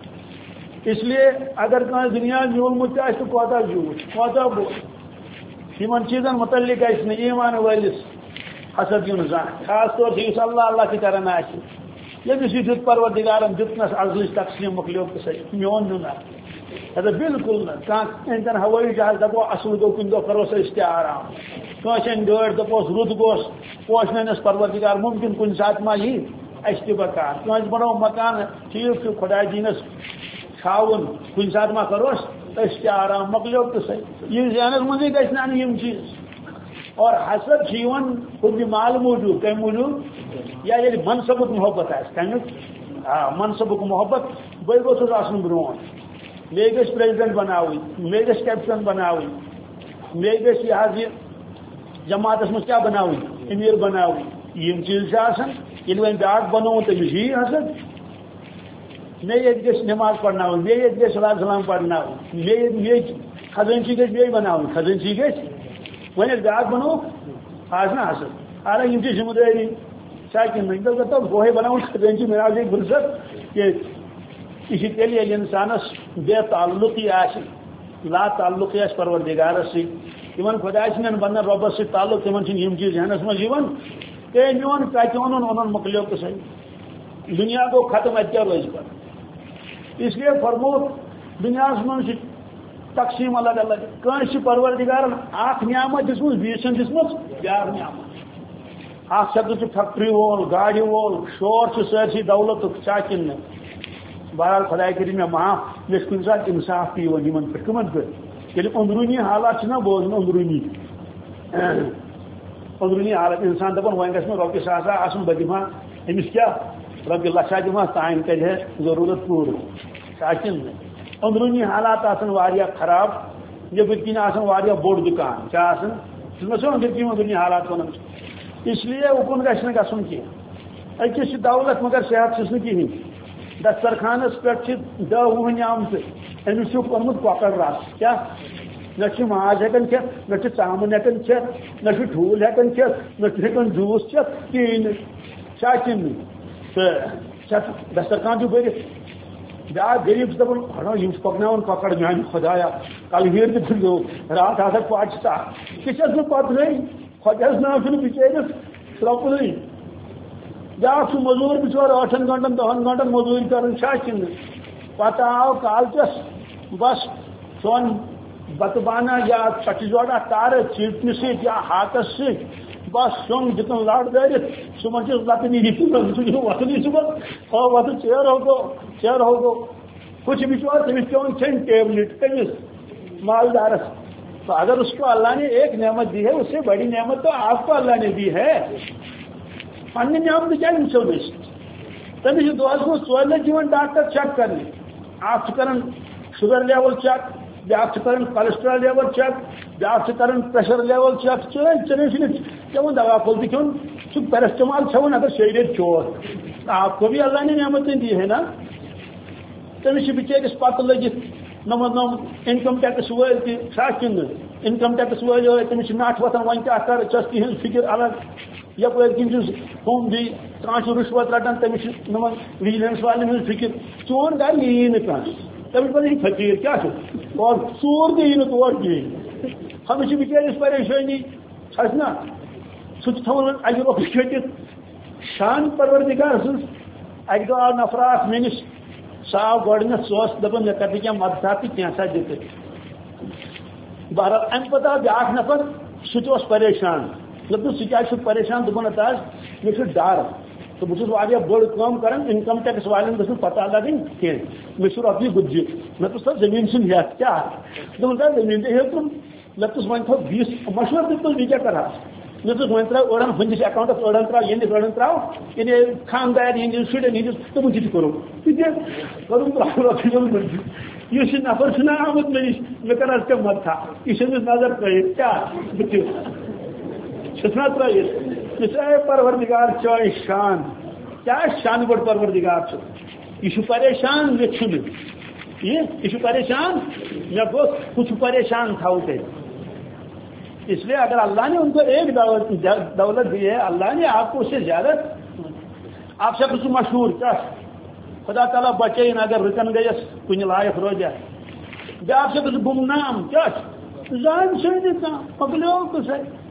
اس لیے اگر کھانا دنیا زیولمت تو کوتا زیوت کوتا بول ان چیزن متعلق گھس نا ایمان ولس حسد یون زان خاص طور سے اس اللہ اللہ کی کران آس یمس یہ دیت پروردگارن دتنس ازلچ تقسیم مکلیو تو سہ میون نیون ادا بالکل نا کھانا ہوٲیی جہاز دپو اصل گو کن دہ کرو سا اس آرام کھانسن گاڑ دپوس رت گوس پوشنس پروردگار ممکن کن سات ما یہ اس تہ بکار کھانس بنو مکان ٹھیک خدا دینس چھاون کن سات ما کروس اس تہ آرام مکلیو تو سہ یہ ذہنس مزے گھس نا یم چیز اور حسد چیون خود مال موجود کم موجود یا یعنی منصبک محبت آس تمیک ہاں منصبک محبت بے گوس آسن برون مے گھس پریزیڈنٹ بناوی مے گھس کیپٹن بناوی مے گھس یہ جماعتس مز کیا بناوی امیر بناوی یم چیز آسان یل وین بیاکھ بنو تمس یہ حسد مے یہ گھس نماز پڑھناوی مے یہ گھس صلاۃ سلام پڑھناوی مے یہ خزانچی گھس بیٚیہِ بناوی خزانچی گھس ون بیاکھ بنو آس نا حسد حالانکہ یم ذمہ داری ساکن تو بوہے بناؤ خزانچی میرا ایک فرصت کہ یہ تیل یل انسانس بے تعلقی آس لا تعلقی آس پروردگارس سی تمن خدا سن بندن ربس سی تعلق تمن چھ یم چیز ذہنس مز یوان تے میون کتہ اونن اونن مکلیو تو صحیح دنیا گو ختم اتیا روز پر اس لیے فرمو دنیا من تقسیم الگ الگ کنس پروردگار اخ نعمت دسمت بیس دسمت بیاکھ نعمت اخ شخص فیکٹری وول گاڑی وول شور سرسی دولت چاکن بہرحال خدا کری میں معاف مے کن سات انصاف پی ون پہ کمن پہ یل اندرونی حالات بوزن اندرونی اندرونی حالت انسان دپان وۄنۍ گژھِ مےٚ رۄپیہِ ساسا آسُن بہٕ دِمہٕ ہا أمِس کیٛاہ رۄپیہِ لچھا دِمہٕ ہا تانۍ کرِ ہے ضروٗرت پوٗرٕ ساکن اندرونی حالات آسان واریاہ خراب نیبر کن آسان واریاہ بوڑ دکان کیا آسان مےٚ چھُ أنٛدرۍ کِنۍ اندرونی حالات ونان اس لیے اُکُن گژھِ نہٕ گژھُن کینٛہہ أکِس چھِ دولت مگر صحت چھُس نہٕ کِہیٖنۍ دسترخانس پٮ۪ٹھ چھِ دہ وُہ نعمتہٕ أمِس چھُ کوٚرمُت کۄکر رس کیٛاہ نہ چھُ ماز ہٮ۪کان کھٮ۪تھ نہ چھُ ژامن ہٮ۪کان کھٮ۪تھ نہ چھُ ٹھوٗل ہٮ۪کان کھٮ۪تھ نہ چھُ ہٮ۪کان جوٗس کھٮ۪تھ کِہیٖنۍ نہٕ چھا کِنہٕ تہٕ دسترخان چھُ بٔرِتھ بیاکھ غریب چھُ دپان ہڑا یِم چھِ پکناوان کۄکر میانہِ خۄدایا کلہیٖر تہِ پھِرزو راتھ ہسا پاچہِ تَتھ تہِ چھَس نہٕ پتہٕ خۄدایس ناو چھُنہٕ بِچٲرِس سرٛوپنُے بیاکھ چھُ موٚزوٗر بِچور ٲٹھن گنٹن دہن گنٹن موٚزوٗرۍ کران چھا کِنہٕ پتہٕ آو کالچس بس سون بتہٕ بانہ یا ژٹہِ جوڑا تارٕ ژیٖٹنہِ سۭتۍ یا ہاتس سۭتۍ بس سیُن دِتُن لڑ دٲرِتھ صُبحن چھُس لتہٕ نیٖرِتھ سُہ چھُ وۄتھنٕے صُبحن ہو وۄتھٕ ژیر ہو گوٚو ژیر ہو گوٚو ہُہ چھُ بِچور تٔمِس پیوان کھیٚنۍ ٹیبلِٹ کٔمِس مالدارس تو اگر اس کو اللہ نے ایک نعمت دی ہے اس سے بڑی نعمت تو آپ کو اللہ نے دی ہے پنہ نعمت کیا وچھو أسۍ تٔمِس چھِ دۄہس منٛز ژورِ لٹہِ یِوان ڈاکٹر چیک کرنہِ اکھ چھُ کران شُگر لیول چیک بیاکھ چھُ کران کولسٹرال لیول چیک بیاکھ چھُ کران پریشر لیول چیک چٲنۍ ژےٚ چھُنہٕ چٮ۪وان دوا پھوٚل تہِ کھیوٚن ژٕ پیرسٹمال کھٮ۪وان اگر شیٚیہِ ریٚتۍ کھیوٚوُکھ آپ کو بھی اللہ نے نعمتیں دی ہے نا تٔمِس چھِ بِچٲرِس پتہٕ لٔگِتھ نمبر نم انکم ٹیکس وٲلۍ تہِ چھا کِنہٕ انکم ٹیکس وٲلۍ ٲسۍ تٔمِس چھِ نٹھ وۄتھان وۄنۍ کیٛاہ کر ژےٚ ٲس تِہنٛز فِکر الگ یپٲرۍ کِنۍ چھُس ہُم بیٚیہِ کانٛہہ چھُ رُشوت رٹان تٔمِس چھِ نمن وِجلنس والٮ۪ن ہٕنٛز فِکر چون گرٕ یی نہٕ کانٛہہ تٔمِس پتہٕ یہِ فقیٖر کیٛاہ چھُ اور ژوٗر تہِ یی نہٕ تور کِہیٖنۍ ہمِس چھِ بِچٲرِس پریشٲنی چھَس نا سُہ چھُ تھاوان اَکہِ رۄپیہِ کھٔٹِتھ شان پروردگار سٕنٛز اَکہِ دۄہ آو نفرا اکھ مےٚ نِش سُہ آو گۄڈٕنیتھ سُہ اوس دپان مےٚ کر ژٕ کینٛہہ مدتھا تہٕ کینٛژھا دِتہٕ بہرحال امہِ پتہٕ آو بیاکھ نفر سُہ تہِ اوس پریشان دوٚپُس ژٕ کیٛازِ چھُکھ پریشان دوٚپُن ہتا حظ مےٚ چھُ ڈر تہٕ بہٕ چھُس واریاہ بٔڑ کٲم کران انکم ٹیکس والٮ۪ن گٔژھ نہٕ پتہ لگٕنۍ کینٛہہ مےٚ چھُ رۄپیہِ گُتجہِ مےٚ دوٚپُس تتھ زٔمیٖن چھُنہٕ ہٮ۪تھ کیٛاہ دوٚپُن تتھ زٔمیٖن تہِ ہیوٚتُم مےٚ دوٚپُس وۄنۍ تھوٚو بیٚیِس مشورٕ دیُتمُس بہٕ کیٛاہ کرٕ ہا مےٚ دوٚپُس وۄنۍ ترٛاو أڑن ہُنٛدِس اکاونٹس أڑن ترٛاو یِہنٛدِس أڑن ترٛاو یعنی خاندار یِہنٛدِس شُرٮ۪ن ہِنٛدِس تِمن تہِ کوٚرُم تہِ تہِ کوٚرُم ترٛاو رۄپیہِ یُس یہِ نفر چھُنہ آمُت مےٚ نِش مےٚ کر حظ ژےٚ مدتھا یہِ چھِ أمِس نظر ترٲیِتھ کیٛاہ بہٕ تہِ چھُس نا ترٲیِتھ یہِ چھُ اے پروردگار چٲنۍ شان کیٛاہ شانہٕ بوٚڑ پروردگار چھُ یہِ چھُ پریشان مےٚ چھُنہٕ یہِ یہِ چھُ پریشان مےٚ گوٚژھ ہُہ چھُ پریشان تھاوو تیٚلہِ اس لیے اگر اللہ نے ان کو ایک دولت دی ہے اللہ نے آپ کو اس سے زیادہ آپ سے کچھ مشہور کیا خدا تعالیٰ بچین اگر رکن گیس کن لائق روزہ بیاکھ سے کچھ گمنام کیا زان سے پکلو کس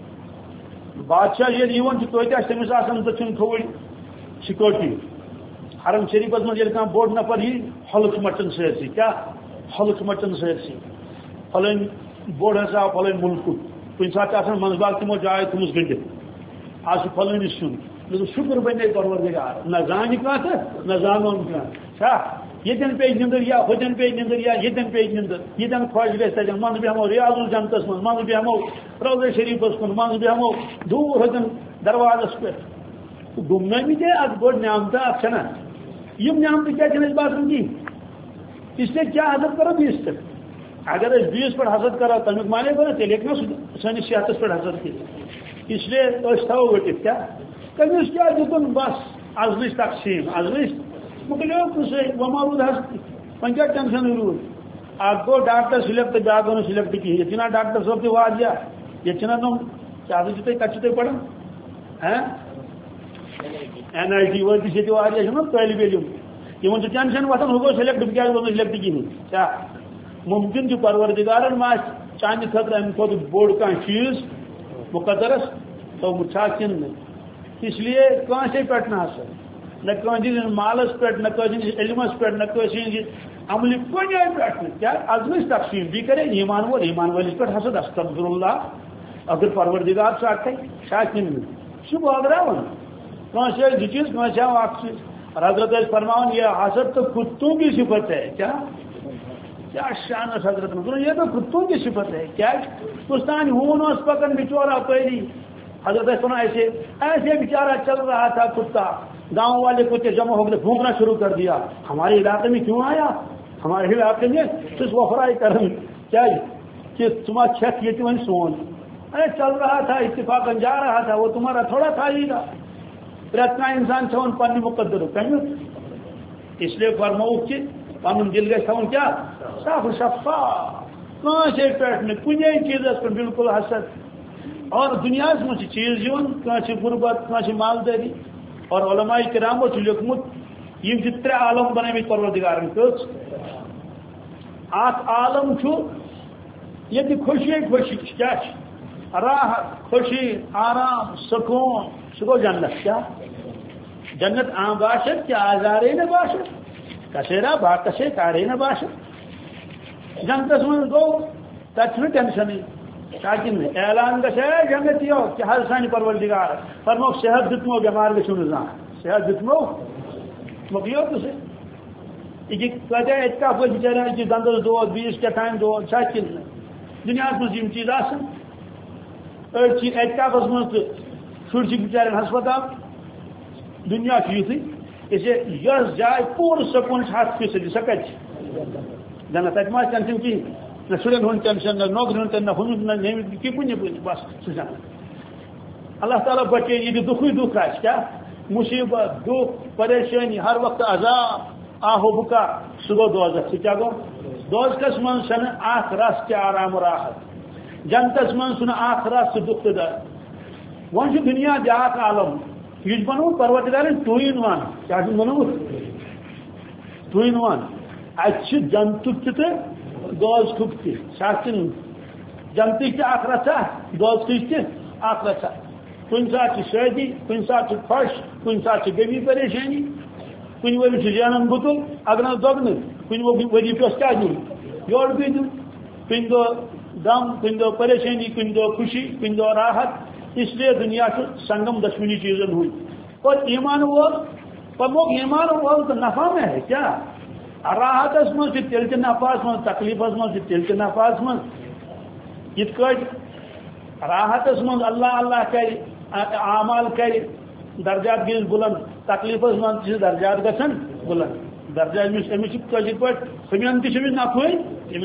بادشاہ یہ توتہ تمس آسان دچن کھوڑ سیکورٹی حرم شریفس من کھانا بوڑ نفر یہ ہلک مٹن سرسی کیا ہلک مٹن سرسی پھلن بوڑ ہسا پھلن ملک کن سات منز باغ تمو جائے تمس گنڈت آج پھلنس سن شکر بنے پروردگار نہ زان کھانا نہ زانون کھانا یتن پی نندر یا ہوتن پی نندر یا یتن پی نندر یتن خوش گھس تتن من بیہمو ریاض الجنتس من من بیہمو روضہ شریفس کن من بیہمو دور ہوتن دروازس پہ گمنامی تے اک بڑ نعمت اک چھنا یم نعمت کیا چھن اس باسن کی اس لیے کیا حضرت کرو بیس تک اگر اس بیس پر حضرت کرو تمیک مانے کرو تیل ایک نا سانی صحت پر حضرت کی اس لیے اس تھو وٹت کیا کمیس کیا دتن بس ازلش تقسیم ازلش مکلیو کسے ومارود حس پنجا ٹینشن رود اک گو ڈاکٹر سلیکٹ بیاکھ گو سلیکٹ کی یہ چنا ڈاکٹر صاحب تہ واجیا یہ چنا نم کیا تہ کچھ تہ پڑھن ہیں این آئی ٹی ول تہ واجیا چھن طالب علم یمن چھ ٹینشن وتن ہو گو سلیکٹ کیا گو سلیکٹ کی کیا ممکن چھ پروردگارن ما چانہ خاطر ام کھت بوڑ کان چیز مقدرس تو مچھا کن اس لیے کانسے پٹنا سر نہ کٲنٛسہِ مالس پٮ۪ٹھ نہ کٲنٛسہِ علمس پٮ۪ٹھ نہ کٲنٛسہِ عملہِ کُنہِ پٮ۪ٹھ کیٛاہ عزمٕچ تقسیٖم بیٚیہِ کرے ایمان وول ایمان وٲلِس پٮ۪ٹھ حسد استغفر اللہ اگر پروردگار ژٕ اکھے چھا کِنہٕ نہٕ چھُ بٲگراوان کٲنٛسہِ ٲسۍ زٕ چیٖز کٲنٛسہِ آو اکھ چیٖز حضرت ٲسۍ فرماوان یہ حسد تو کتوں کی صفت ہے کیا کیا شان حضرت نے یہ تو کتوں کی صفت ہے کیا کستان ہون اس پکن بچورا پہلی حضرت سنا ایسے ایسے بیچارہ چل رہا تھا کتا گاؤں والے کتے جمع ہو گئے بھونکنا شروع کر دیا ہمارے علاقے میں کیوں آیا ہمارے علاقے میں کس وفرائی کرن کیا کہ تمہارا کھیت یہ تمہیں سون ارے چل رہا تھا اتفاقاً جا رہا تھا وہ تمہارا تھوڑا تھا ہی گا پرتنا انسان چھون پنی مقدر کم اس لیے فرمو کہ پن دل گھس تھون کیا صاف شفاف کانسے پہ کنے چیز پہ بالکل حسد اور دنیا مجھ چیز کانسے غربت کانسے مالداری اور علماء کرامو لکھمت یہ ترے عالم بنائی پروردگارن کس اخ عالم یہ خوشی خوشی کیا راحت خوشی آرام سکون سہ گو جنت کیا جنت عام باشد کیا آزارے نہ باشد کسیرا با کسے کارے نہ باشد جنتس من گو تک ٹینشن تاکہ اعلان گھے جنت یو کہ ہر سان پروردگار فرمو صحت دتمو بیمار گھو نان صحت دتمو مکلیو تو یہ کتیا اتکا پہ بچارا یہ دندس دود بیس کتان دود سا کن دنیا مجھے چیز آسان أڑ چیز اتکاپس مز شر بچار ہسپتال دنیا یتھی اسے یس جائے پور سکون ہاتھ فیصد سہ کت جنت تک ما ٹینشن کہین نہ شرین ہند ٹینشن نہ نوکری ہند نہ ہن نہ نیمت کی کن بس سہ جنت اللہ تعالیٰ بچے یہ دکھے دکھ آس کیا مصیبت دکھ پریشانی ہر وقت عذاب آہو بکا سہ گو دوزخ سہ کیا گو دوزخس من سن اخ رس کیا آرام راحت جنتس من سن اخ رس دکھ دار ون دنیا بیاکھ عالم یہ بنو پروردگار ٹو ان ون کیا بنو ٹو ان ون اتھ جنتک تہ دوزخک تہ ساتن جنتک تہ اخ رسا دوزخک تہ اخ رسا کن سات شادی کن سات خوش کن سات غمی پریشانی کن ورس زینن گتل اگر دگن کن وری پس کیا دن یور بھی دن کن دو دم کن دو پریشانی کن دو خوشی کن دو راحت اس لیے دنیا سنگم دشمنی چیزن ہوئی اور ایمان وول پموک ایمان وول تو نفع میں ہے کیا راحت من تیل کے نفاس من تکلیفس من تیل کے نفاس من یت راحت من اللہ اللہ کر اعمال کر درجات گز بلند تکلیفس من درجات گھن بلند درجات امس کشر پہ سمین تمس نفع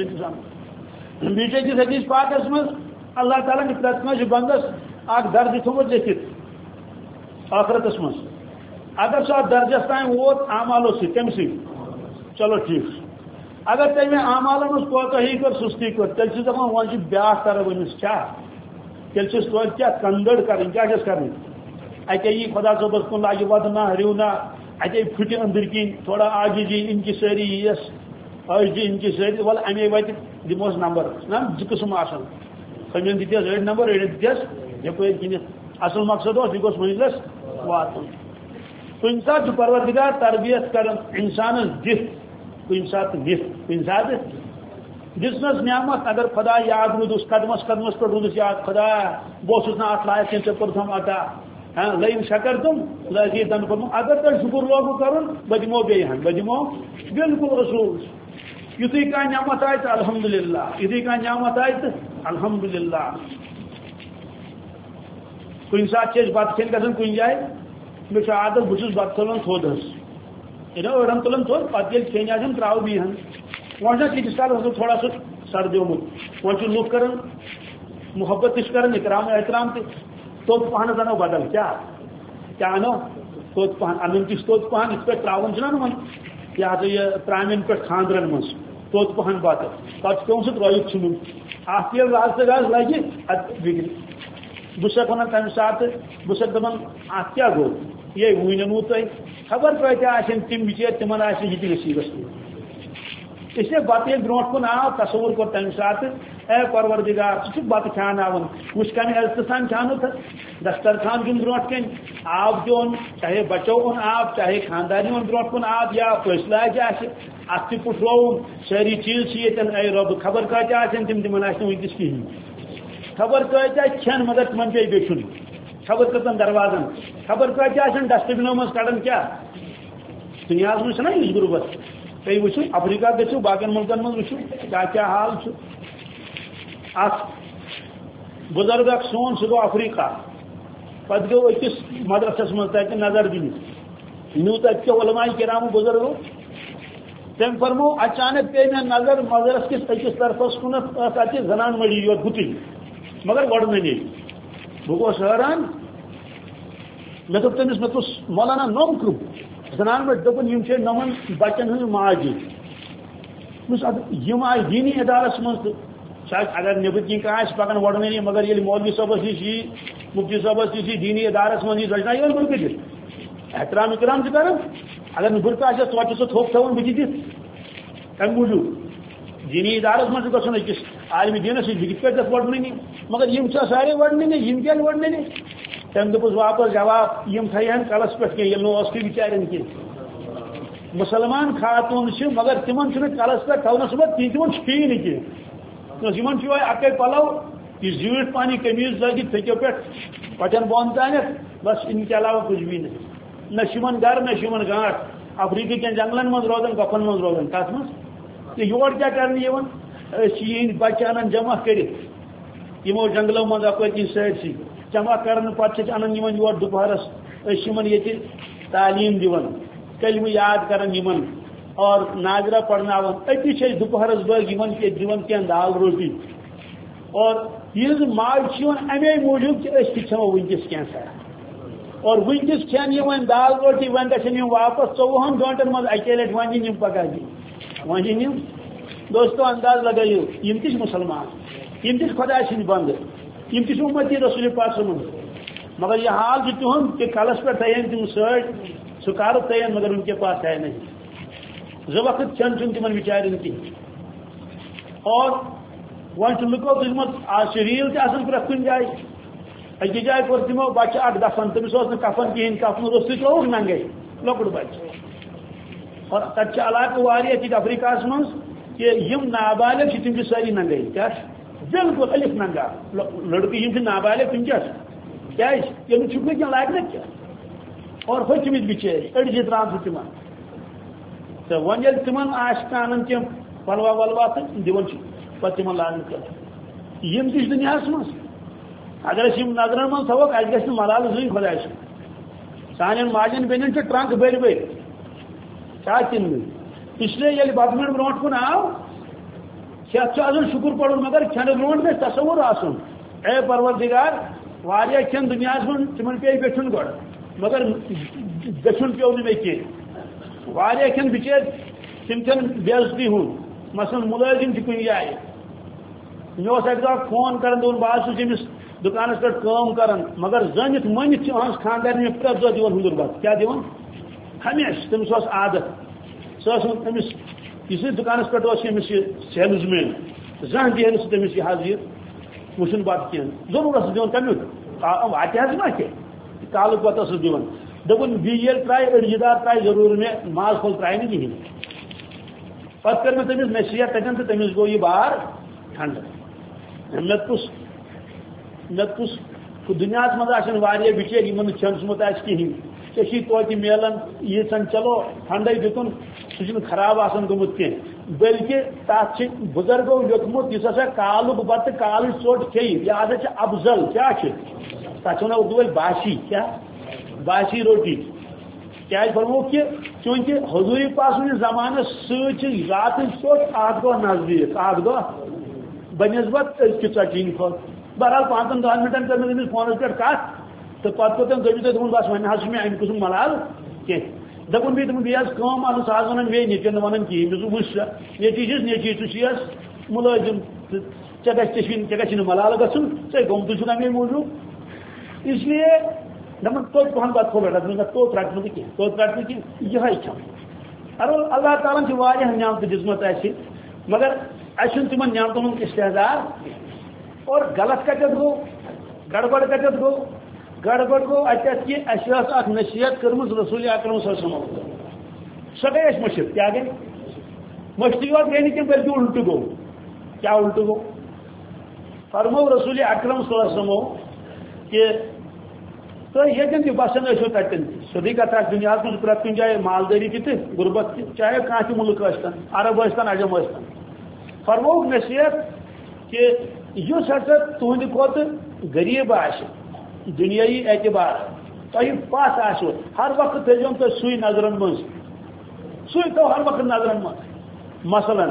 امن بیس حدیث پاکس من اللہ تعالیٰ نے پریت کانس بندس اخ درجہ تھوت لکھت آخرتس من اگر سہ درجس تین ووت اعمالو سی تم سی چلو ٹھیک اگر تمہیں اعمالن مز کوتاہی کر سستی کر تیل دپان ون بیاکھ طرف امس کیا تیل توتہ کیا کندڑ کریں کیا کریں اتنے یہ خدا صبس کن لاگہ ودنا رونہ اتنے پھٹ اندر کن تھوڑا آگے جی ان کی ساری یس آج جی ان کی ساری ول امے وت دموس نمبر نا زٕ قسم آسان سمین دتیس أڑ نمبر أڑ دتیس یپر کنت اصل مقصد یہ گوس منزلس واتن کن سات پروردگار تربیت کر انسانس دت کن سات نت کن سات دسنس نعمت اگر خدا یاد رودس قدمس قدمس پہ رودس یاد خدا بہت نا ات لائق ٹھیک پتم عطا لین شکر تم لذیذ اگر تھی شکر لوگو کرن بہ دمو بیہن بہ دمو بالکل رسول یتھی کھانا نعمت آئے تو الحمد للہ یتھی کھانا نعمت آئے تو الحمد للہ کن سات بت کھین گھن کن جائے مجھے عادت بہت بت تلان تھوس یہ أڑن تلان تھوس پتہ کھین آن تراو بیہن وہاں تیس کالس تھوڑا سا سردیومت وہاں لوگ کر محبت تش کر اکرام احترام تہ توت پہن انو بدل کیا کیا انو توت پہن ان تس توت پہن اس پہ تراون نا ون یہ ہسا یہ ترامین پہ خاندرن مز توت پہن بت پہ پیون سہ ترت ژھنن اخ یل راز تو راز لگہ ات بگڑ بس ونان تمہ سات بس دپان ات کیا گو یہ ونو تھی خبر کتیا تم بچر تمہن آ یہ نصیبس اس لیے بت برو کن آو تصور کور تمہ سات اے پروردگار ثہ بت کھاناون وچ کن عزت سان کھانو تھا دسترخوان دن برونٹ کن آب دون چاہے بچو اون آب چاہے خاندانی اون برونٹ کن آب یا فیصلہ آس ات پھٹرو ساری چیز یتن اے رب خبر کتہ آسن تم تمن آس ونکس کہین خبر کتہ کھین مگر تمن پہ بیٹھن خبر کتن دروازن خبر کتہ آسن ڈسٹ بنو مز کڑان کیا دنیا مجھ نا اس غربت تھی وچو افریقہ گھو باقین ملکن من وچو کیا کیا حال ات بزرگ اخ سون سہ گو افریقہ پتہ گو اکس مدرسس من تک نظر دن نیو تک علماء کرام بزرگو تم فرمو اچانک پی مے نظر مدرس کس اکس طرفس کنت اتہ زنان مڑی یوت گتل مگر گڑ نی بہ گوس حیران مے دوپ تمس مے کس مولانا نوم کرو زنان مٹ دپن یم چھ نمن بچن ہن ماجی مس یم آئی دینی ادارس من شاید اگر نبت کی کہاں پکان وڑنی مگر یہ مولوی صاحبس نش مفتی صاحبس نش دینی ادارس من یہ رچنا یہ برقع دت احترام اکرام سے کران اگر نا برقع آس توتہ سہ تھوپ تھون بتہ دت تمہ موجود دینی ادارس من گھن اکس عالم دینس سب کت پہ دس وڑنی مگر یم سارے وڑنی یم کیا وڑنی تم دس واپس جواب یم تھین کلس پہ کی نوس بچارن کی مسلمان خاتون مگر تمن کلس پہ تھونس پہ تمن چھی نا کی تمن اکے پلو یہ زیٹ پانی قمیض لگت تھکو پہ پچن بون تانت بس ان کے علاوہ کچھ بھی نہیں نہ گھر نہ گانٹ افریقہ کن جنگلن من روزان گفن من روزان کت من یور کیا کرنے بچہ انان جمع کرت یمو جنگلو من اپر سٲرسٕے جمع کرنے پتہ انان یور دوپہرس یہ تعلیم دِوان کلمہ یاد کران یمن اور ناظرہ پڑھناون اتی دوپہرس بٲگۍ یمن دِوان کینٛہہ دال روٹی اور یہ ماج امے موجود کہ اس کھمو ونکس کینسا اور ونکس کھین یہ ون دال روٹی ون گھن واپس ژوہن گنٹن من اکے لٹ ون یم پگہ دن ون یم دوستو انداز لگائیو یم تہ مسلمان یم تہ خدا سند بند یم تہ امتی رسول پاک صلی مگر یہ حال جو تہد کہ کلس پہ تین تم سٹ سکارت تین مگر ان کے پاس ہے نہیں زٕ وقت کھین چھ تمن بچارن کی اور ون لکو تجمت آج ریل تہ پریت کن جائے اکی جائے کور تمو بچہ اک دفن تمس اوس نہ کفن کہین کفن روس تروک ننگے لکٹ بچہ اور تک علاقہ واریاہ تک افریقہ من کہ یم نابالغ تم ساری ننگے کیا بالکل الف ننگا لڑکے یم نابالغ تم کیا کیا تم چھپ کیا لائق نہ کیا اور ہوچمت بچے اڑجی درام تم تو ون یل تمن آس کانن تم پلوا ولوا تو دون پتہ تمن لاگن کر یم تہ دنیا من اگر اس نظرن من تھوک اس گھس ملال زی خدا سان ماجن بین ٹرنک بر بر کیا تن اس لیے یل بت منٹ برو کن آو کھیت آن شکر پڑھن مگر کھین برو گھر تصور آسن اے پروردگار واریاہ کھین دنیا من تمن پی بیٹھن گڑ مگر گھن پیو نی کی واریاہ کھین بچیر تم کھین بے عزتی ہوں مثلا ملازم تہ کن جائے مے اک دہ فون کر دون بہت امس دکانس پہ کام کران مگر زنت منت اہم خاندار پریت دہ دون ہندر بت کیا دون ہمیشہ تمس عادت سہ امس اس دکانس پہ امس یہ سیلز مین زہن دہن سہ تمس یہ حاضر وچن بت کی ضرور دون تمیک واتہ حض ما کہ کالک پتہ سس دون دپن بیل ترائے اڑجہ دار ترائے ضرور مے ماز پھول ترائے نا کہین پتہ کر میں تمس نصیحت تتن تو تمس گو یہ بار ٹھنڈ مے کس مے کس دنیا من واریاہ بچیر یمن چھنسمت آس کہین ٹھیک توتہ ملان ییژن چلو ٹھنڈے دتن سہ خراب آسان گومت کی بلکہ تک بزرگو لیوکھمت اس ہسا کالک بتہ کالچ ژوٹ کھیہ یہ ہسا افضل کیا تک ونان اردو ول باسی کیا باسی روٹی کیا فرمو کہ چونکہ حضور پاک سندس زمانس سی رات ژوٹ اخ دہ نزدیک اخ دہ بنسبت ازکہ ژٹین کھت بہرحال پانچن دہن منٹن کر تمس فونس پہ کت تو پتہ کور تم دپی دپن بس ون حظ مے امہ قسم ملال کی دپن بی دپن بیس کم ان سہ حظ ونان بی نیچن ونان کہین مے وچ سا نیچی چھس نیچی ژٕ ملازم ژے گژھِ ژےٚ گژھِ نہٕ ملال گژھُن ژے گوٚمتُے چھُکھ امی موٗجوٗب اس لیے دپان توٚت پہن بتہٕ پھوٚل رٹس مےٚ توٚت رٹہٕ نہٕ بہٕ کینٛہہ توٚت رٹہٕ نہٕ کینٛہہ یِہے کھٮ۪مہٕ ارو اللہ تعالیٰ چھِ واریاہ نعمتہٕ دِژمٕژ اَسہِ مگر اچھن تمن نعمتن ہند استحضار اور غلط کتت گو گڑبڑ کتت گو گڑبڑ گو اتت کہ اس اخ نصیحت کرمز رسول اکرم صلی اللہ علیہ وسلم سو گئی اس مشت کیا گئی مشتی یوت گئی نہیں بلکہ الٹ گو کیا الٹ گو فرمو رسول اکرم صلی اللہ علیہ وسلم کہ تو یہ تھی بسان ٲسِو تتٮ۪ن سیٚودُے کتھا دنیا منٛز پرٛٮ۪تھ کُنہِ جایہِ مالدٲری تہِ تہٕ غربت تہِ چاہے کانٛہہ تہِ مُلک ٲسۍتن عرب ٲسۍتن عجم ٲسۍتن فرمووُکھ نصیحت کہ یُس ہسا تُہنٛدِ کھۄتہٕ غریٖب آسہِ دُنیٲیی اعتبار تۄہہِ پتھ آسِوٕ ہر وقت تھٲیزیون تُہۍ سُے نظرن منٛز سُے تھٲو ہر وقت نظرن منٛز مثلاً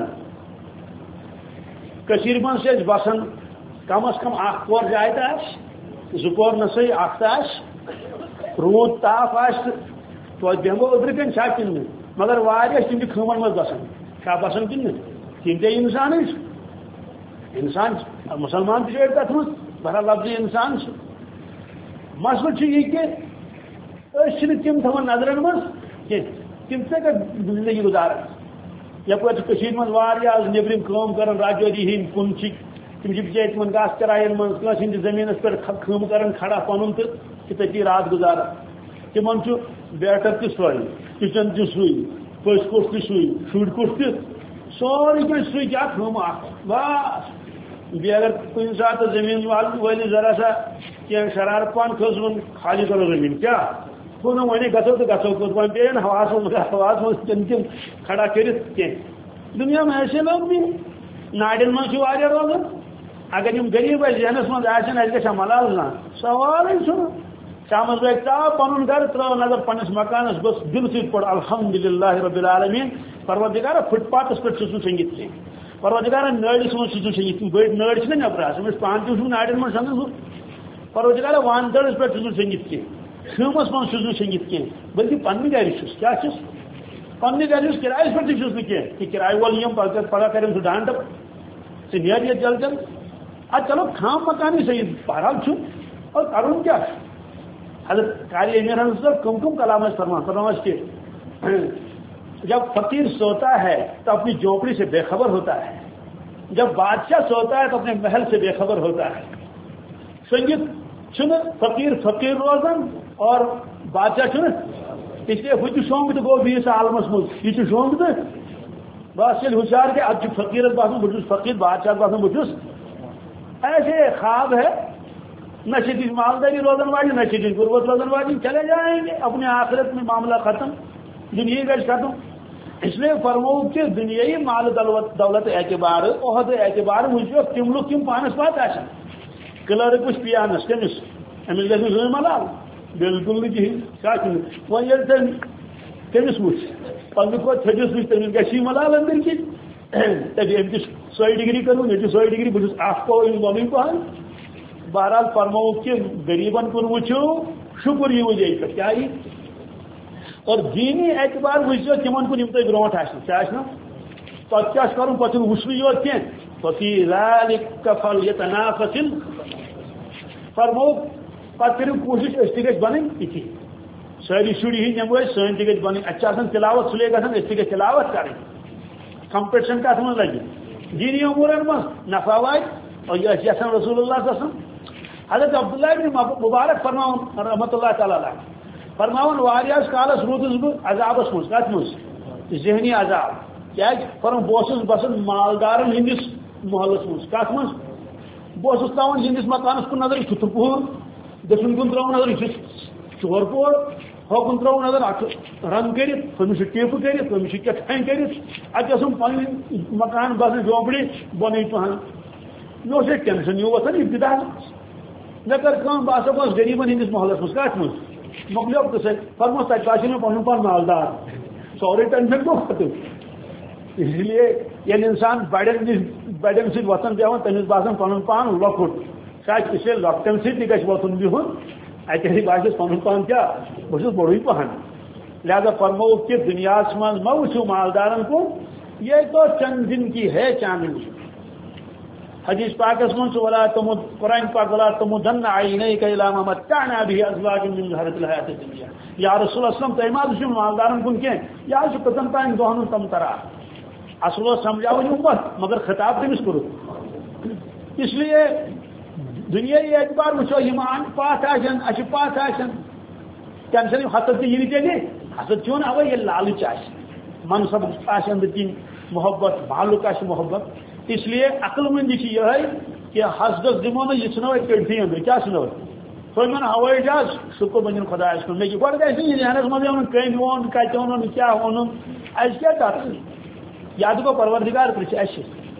کٔشیٖرِ منٛز چھِ أسۍ بسان کم از کم اکھ پور جاے تہِ آسہِ زٕ پور نسٲیی اکھ تہِ آسہِ روٗد تاپھ آسہِ توتہِ بیٚہمو أدرٕ کَنۍ چھا کِنہٕ نہٕ مگر واریاہ چھِ تِم تہِ خۭمن منٛز بسان چھا بسان کِنہٕ نہٕ تِم تے اِنسانٕے چھِ اِنسان مُسلمان تہِ چھِ أڑۍ تتھ منٛز بہرحال لفظی اِنسان چھِ مسلہٕ چھُ یہِ کہِ أسۍ چھِنہٕ تِم تھاوان نظرن منٛز کینٛہہ تِم کِتھٕ کٔنۍ زندگی گُزاران یپٲرۍ چھِ کٔشیٖرِ منٛز واریاہ آز نیبرِم کٲم کران راجوری ہٕنٛدۍ کُن چھِ تم بچے تمن گاس کرایَن منٛز کٲنٛسہِ ہٕنٛدِس زٔمیٖنس پٮ۪ٹھ خۭمہٕ کران کھڑا پنُن تہٕ تہٕ تٔتی رات گُزاران تمن چھُ بیٹر تہِ سۄے کچن تہِ سُے پٔژھۍ کوٚٹھ تہِ سُے شُرۍ کوٚٹھ تہِ سورُے کینٛہہ سُے کیٛاہ خۭمہٕ اکھ بس بیٚیہِ اگر کُنہِ ساتہٕ زٔمیٖن وٲلِس ذرا سا کینٛہہ شرارت پہن کھٔژ وۄنۍ خالی کرو زٔمیٖن کیٛاہ گوٚو نہٕ وۄنۍ گژھو تہٕ گژھو کوٚت وۄنۍ پیٚیَن ہواہس منٛز ہواہس منٛز تِم تِم کھڑا کٔرِتھ کینٛہہ دُنیا میں ایسے لوگ بھی ناڑٮ۪ن منٛز چھُ واریاہ روزان اگر یم غریب اَسہِ ذہنس منٛز آسن اَسہِ گژھِ ملال نا سوالٕے چھُنہٕ شامس گٔے تاپ پنُن گرٕ ترٛٲو نظر پننِس مکانس بس دل سۭتۍ پوٚر الحمدللہ رب العالمین پروردگارا فٹ پاتس پٮ۪ٹھ چھُس نہٕ شٔنگِتھ کینٛہہ پروردگارا نٲڑِس منٛز چھُس نہٕ شٔنگِتھ کینٛہہ بٔڑۍ نٲڑۍ چھِنہ نٮ۪برٕ آسان أسۍ پانہٕ تہِ وٕچھو ناڑٮ۪ن منٛز شۄنگان بہٕ پروردگارا وانتڑس پٮ۪ٹھ چھُس نہٕ شٔنگِتھ کینٛہہ خۭمس منٛز چھُس نہٕ شٔنگِتھ کینٛہہ بلکہِ پننہِ گرِ چھُس کیٛاہ چھُس پننہِ گرِ چھُس کرایس پٮ۪ٹھ تہِ چھُس نہٕ کینٛہہ کہ کرایہِ وول یِم پگاہ کرن سُہ ڈانٛٹہٕ ژٕ نیر ییٚتہِ جلد جلد اد چلو خام مکانی صحیح بہرحال چھُ اور کرُن کیا حضرت قاری امیر حضرت صاحب کم کم کلام فرمان فرمان کہ جب فقیر سوتا ہے تو اپنی جھونپڑی سے بے خبر ہوتا ہے جب بادشاہ سوتا ہے تو اپنے محل سے بے خبر ہوتا ہے سنگت چھُنہ فقیر فقیر روزان اور بادشاہ چھُنہ اس لیے ہُہ تہِ شونٛگتہٕ گوٚو بیٚیِس عالمس منٛز یہِ تہِ شونٛگتہٕ بس ییٚلہِ ہُشار کہِ ادٕ چھُ فقیرس باسان بہٕ چھُس فقیر بادشاہس باسان بہٕ چھُس ایسے خواب ہے نہ شدید مالداری روزن والی نہ شدید غربت روزن والی چلے جائیں گے اپنے آخرت میں معاملہ ختم دنیا گز ختم اس لیے فرمو کہ دنیائی مال دولت دولت اعتبار عہد اعتبار وچو تم لوگ تم پانس پات آسان کلرکس پیانس کمس امس گھس زم ملال بالکل نہ کہین کیا وہ تمس وچ پنہ کھت تھجس وچ تمس گی ملال اندر کی تبھی ام کس سو ڈگری کروں یہ سو ڈگری بہت اخ ون پہن بہرحال فرمو کہ غریبن کن وچو شکر یہ وجہ پہ کیا اور دینی اعتبار وچو تمن کن تھی برونٹ کیا تک کیا کروں پتہ وچن یوت کی ففی ذلک فلیتنافس فرمو پتہ کرو کوشش اس تہ گھ بنن یہ ساری شری ہند نمو سن تہ گھ بنن اتہ تلاوت سلے گھن اس تہ تلاوت کریں کمپٹیشن کت من لگی دینی امورن من نفع وات اور یہ یسن رسول اللہ صلی اللہ علیہ وسلم حضرت عبداللہ بن مبارک فرماون رحمۃ اللہ تعالی علیہ فرماون واریاس کالس روزس بہ عذابس مز کت مز ذہنی عذاب کیا فرم بہس بسان مالدارن ہندس محلس مز کت مز بہس تراؤن ہندس مکانس کن نظر چھت پور دچن کن تراؤن نظر یہ چور پور ہوکن تراؤن نظر ات رنگ کرت ہمس ٹیپ کرت ہمس کتھان کرت اتم پن مکان بسان جھونپڑی بن پہن مے ٹینشن یہ وسان ابتدا مے کر بہت گوس غریبن ہندس محلس مز کت مز مکلیو تو سر فرموس تک باسے مے پن پان مالدار سورے ٹینشن گو ختم اس لیے یل انسان بڑن بڑن سی وتن بیہان تمس باسان پن پان لۄکُٹ شاید اس لیے لۄکٹن سی تہ وتن بہن اتہ باسس پن پان کیا بہت بڑی پہن لہذا فرمو کہ دنیا من مہ وچھو مالدارن کو یہ تو چند دن کی ہے چاندنی حدیث پاکس من ولا تمد قرآن پاک ولا تمدن عینیک الی ما متعنا به ازواج من زهرة الحیات الدنیا یا رسول اللہ صلی اللہ علیہ وسلم تیماد شم مالدارن کن کی یا چھ پتن پان دہن تم ترا اصل سمجھاؤ امت مگر خطاب تمس کور اس لیے دنیا اعتبار وچو یم پات آن اچھ پات آن ٹینشن حسد تہ یہ تیلے حسد چون اوے یہ لالچ آس منصب آن دن محبت معلوق آس محبت اس لیے عقل مندی یہ کہ حسدس دمو نا یہ ثھنو کڑتھی اندر کیا ثھنو تھوڑ من ہوٲئی جہاز سکو بنین خدا کن مے گۄڈٕ گژھِ نہٕ ذہنس منٛز یِوُن کٔمۍ ووٚن کتہِ ووٚنُن کیٛاہ ووٚنُن اَسہِ کیٛاہ تتھ یا گوٚو پروردگار پرٛژھِ اَسہِ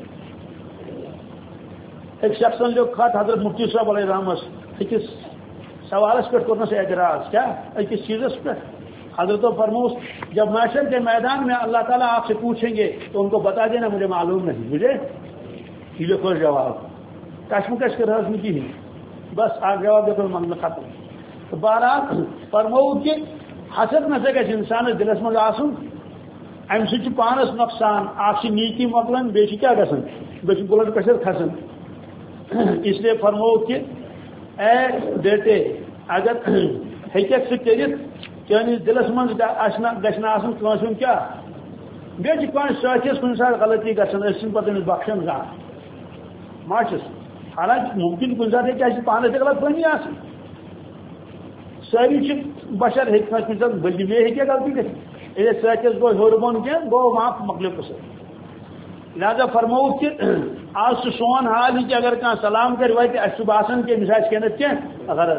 ایک شخصن جو خط حضرت مفتی صاحب علیہ رحمس أکس سوالس پہ کورنس اعتراض کیا أکس چیزس پہ حضرت فرموس جب معاشر کے میدان میں اللہ تعالیٰ آپ سے پوچھیں گے تو ان کو بتا دینا مجھے معلوم نہیں مجھے یہ خوش جواب کشمکش کے رہس کی ہی بس آ جواب دے من ختم تو بہرحال فرمو کہ حسد نسا گھس انسان دلس مز آسن ام سی پانس نقصان آپ سے نیکی مکلن بیچ کیا گھن بیچ بلڈ پریشر کھسن اس لیے فرمو کہ اے بیٹے اگر ہیکھ سہ کرت چانس دلس مز گھن آسن کنسن کیا بیچ کانس ساتھیس کن سات غلطی گھن اس پتہ تمس بخشن زان ماچس حالانکہ ممکن کن سات ہے پانس تہ غلط فہمی آ ساری بشر ہیکہ کن سات بلکہ مے ہیکہ غلطی گھت یہ ساتھیس گو ہیور بون کی گو وہاں مکلو قصر لہذا فرمو کہ آج سہ سون حال ہی کہ اگر کھانا سلام کر وتہ اس باسان کہ مزاج کینت کی غرض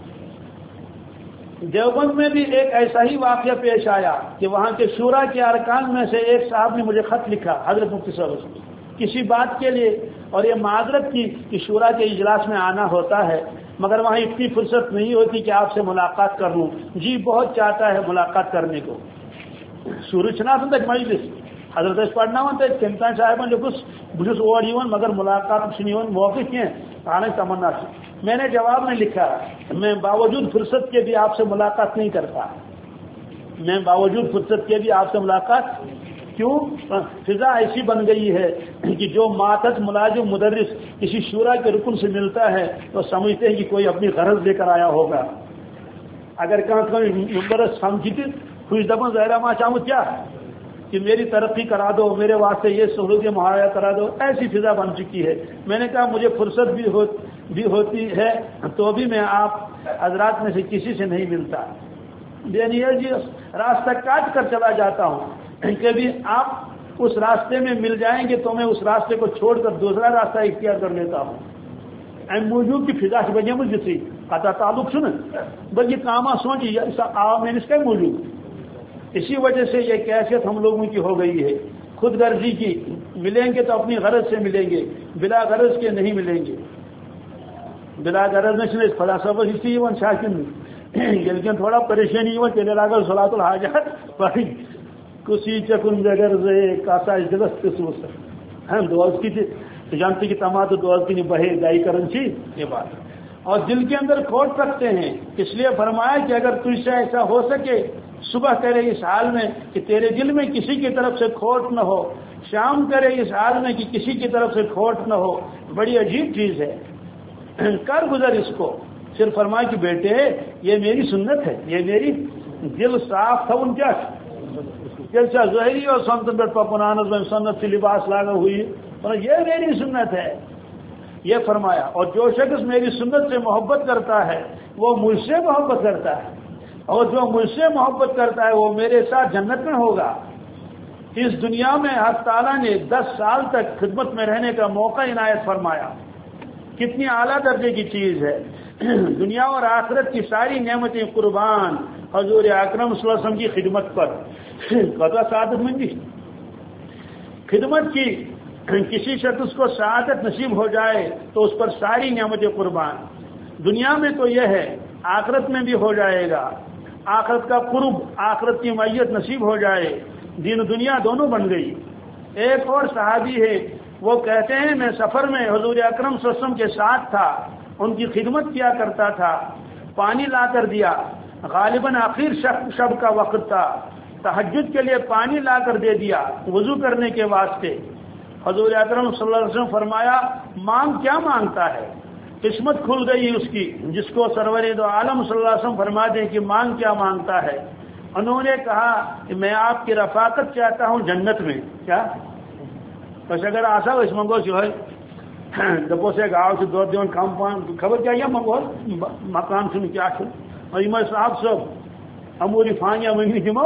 دیوبند میں بھی ایک ایسا ہی واقعہ پیش آیا کہ وہاں کے شورا کے ارکان میں سے ایک صاحب نے مجھے خط لکھا حضرت مفتی صاحب کسی بات کے لیے اور یہ معذرت کی کہ شورا کے اجلاس میں آنا ہوتا ہے مگر وہاں اتنی فرصت نہیں ہوتی کہ آپ سے ملاقات کر لوں جی بہت چاہتا ہے ملاقات کرنے کو سورج چھنا تک مجلس حضرت پڑھنا تم تین صاحب لکھس بس اور مگر ملاقات موقع کی آنے تمنا سے میں نے جواب میں لکھا میں باوجود فرصت کے بھی آپ سے ملاقات نہیں کرتا میں باوجود فرصت کے بھی آپ سے ملاقات کیوں فضا ایسی بن گئی ہے کہ جو ماتحت ملازم مدرس کسی شورا کے رکن سے ملتا ہے تو سمجھتے ہیں کہ کوئی اپنی غرض لے کر آیا ہوگا اگر کہاں ممبر سمجھتی خوش دپن ظاہرہ ماں چاہوں کیا کہ میری ترقی کرا دو میرے واسطے یہ سہولتیں مہیا کرا دو ایسی فضا بن چکی ہے میں نے کہا مجھے فرصت بھی ہو بھی ہوتی ہے تو بھی میں آپ حضرات میں سے کسی سے نہیں ملتا یعنی جی راستہ کاٹ کر چلا جاتا ہوں کبھی آپ اس راستے میں مل جائیں گے تو میں اس راستے کو چھوڑ کر دوسرا راستہ اختیار کر لیتا ہوں ام موجود کی فضا سے بجے مجھ جسی قطع تعلق سن بلکہ کاما سوچی میں اس کا موجود اسی وجہ سے یہ کیفیت ہم لوگوں کی ہو گئی ہے خود غرضی کی ملیں گے تو اپنی غرض سے ملیں گے بلا غرض کے نہیں ملیں گے بلا غرض میں خدا صاحب اس لیے شاکن لیکن تھوڑا پریشانی تیلے لاگل صلاۃ الحاجات پڑھی کسی چکن غرض کاسا دلس قسمت ہم دوز کی جانتی کی تمام دوز کی بہے دائی کرن چی یہ بات اور دل کے اندر کھوٹ رکھتے ہیں اس لیے فرمایا کہ اگر تجھ سے ایسا ہو سکے صبح کرے اس حال میں کہ تیرے دل میں کسی کی طرف سے کھوٹ نہ ہو شام کرے اس حال میں کہ کسی کی طرف سے کھوٹ نہ ہو بڑی عجیب چیز ہے کر گزر اس کو صرف فرمایا کہ بیٹے یہ میری سنت ہے یہ میری دل صاف تھا ان کیا جیسا ظاہری اور سنت بیٹ پپنانس میں سنت سے لباس لاگا ہوئی یہ میری سنت ہے یہ فرمایا اور جو شخص میری سنت سے محبت کرتا ہے وہ مجھ سے محبت کرتا ہے اور جو مجھ سے محبت کرتا ہے وہ میرے ساتھ جنت میں ہوگا اس دنیا میں حق تعالیٰ نے دس سال تک خدمت میں رہنے کا موقع عنایت فرمایا کتنی اعلیٰ درجے کی چیز ہے دنیا اور آخرت کی ساری نعمتیں قربان حضور اکرم صلی اللہ علیہ وسلم کی خدمت پر قطع سعادت مندی خدمت کی کسی شخص کو سعادت نصیب ہو جائے تو اس پر ساری نعمتیں قربان دنیا میں تو یہ ہے آخرت میں بھی ہو جائے گا آخرت کا قرب آخرت کی میت نصیب ہو جائے دین دنیا دونوں بن گئی ایک اور صحابی ہے وہ کہتے ہیں میں سفر میں حضور اکرم صلی اللہ علیہ وسلم کے ساتھ تھا ان کی خدمت کیا کرتا تھا پانی لا کر دیا غالباً آخر شب کا وقت تھا تہجد کے لیے پانی لا کر دے دیا وضو کرنے کے واسطے حضور اکرم صلی اللہ علیہ وسلم فرمایا مانگ کیا مانگتا ہے قسمت کھل گئی اس کی جس کو سرور دو عالم صلی اللہ علیہ وسلم فرما دیں کہ مانگ کیا مانگتا ہے انہوں نے کہا کہ میں آپ کی رفاقت چاہتا ہوں جنت میں کیا بس اگر آسا اس منگوس یہ دپوس ہے گاؤ سے دور دون کم پان خبر کیا منگوس مکان سن کیا اور یہ صاحب صاحب اموری فانیہ منگنی دمو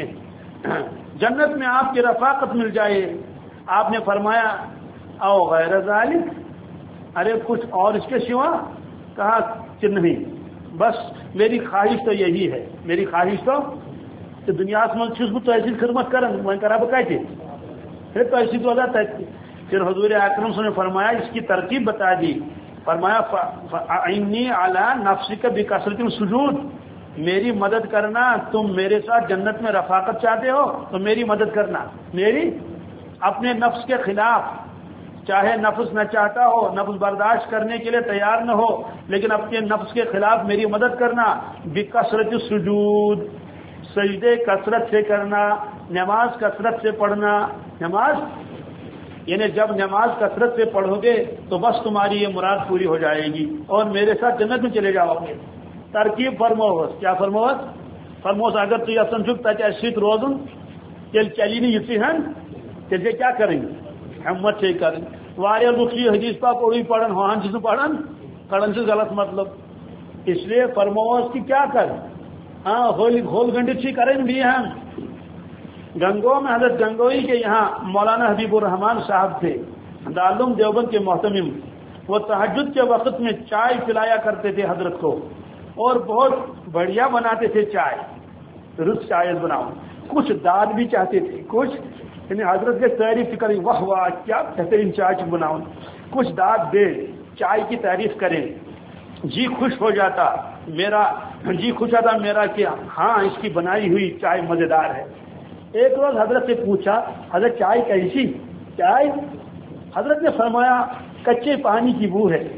جنت میں آپ کی رفاقت مل جائے. آپ نے فرمایا او غیر ذالک، ارے کچھ اور اس کے سوا؟ کہا کہ نہیں، بس میری خواہش تو یہی ہے، میری خواہش تو کہ دنیا من چھس بہ تحصیل خدمت کرن وۄنۍ کرا بہ کتہِ پھر تحصیل والا تتہِ. پھر حضور اکرم صلی اللہ علیہ وسلم نے فرمایا اس کی ترتیب بتا دی. فرمایا فاعنی علی نفسک بکثرۃ السجود، میری مدد کرنا، تم میرے ساتھ جنت میں رفاقت چاہتے ہو تو میری مدد کرنا، میری اپنے نفس کے خلاف، چاہے نفس نہ چاہتا ہو، نفس برداشت کرنے کے لیے تیار نہ ہو، لیکن اپنے نفس کے خلاف میری مدد کرنا. بکثرۃ السجود، سجدے کثرت سے کرنا، نماز کثرت سے پڑھنا. نماز یعنی جب نماز کثرت سے پڑھو گے تو بس تمہاری یہ مراد پوری ہو جائے گی اور میرے ساتھ جنت میں چلے جاؤ گے. ترکیب فرموس، کیا فرموس؟ فرموس اگر تو یسن چھک تتہ اسیت روزن تیل چلی نہیں یتھی ہن تیل کیا کریں گے؟ ہمت سے کریں. واریاہ لوگ یہ حدیث پاک اڑی پڑھن ہاں چیز پڑھن پڑھن سے غلط مطلب. اس لیے فرموس کی کیا کر ہاں ہول ہول گھنٹے چی کریں بھی ہم. گنگو میں حضرت گنگوئی کے یہاں مولانا حبیب الرحمان صاحب تھے، دارالعلوم دیوبند کے محتمم. وہ تہجد کے وقت میں چائے پلایا کرتے تھے حضرت کو، اور بہت بڑھیا بناتے تھے چائے، رس چائے بناؤ. کچھ داد بھی چاہتے تھے، کچھ یعنی حضرت کے تعریف کریں، واہ واہ کیا بہترین چائے بناؤ. کچھ داد دے، چائے کی تعریف کریں، جی خوش ہو جاتا میرا، جی خوش ہوتا میرا کہ ہاں اس کی بنائی ہوئی چائے مزیدار ہے. ایک روز حضرت سے پوچھا حضرت چائے کیسی؟ چائے حضرت نے فرمایا کچے پانی کی بو ہے.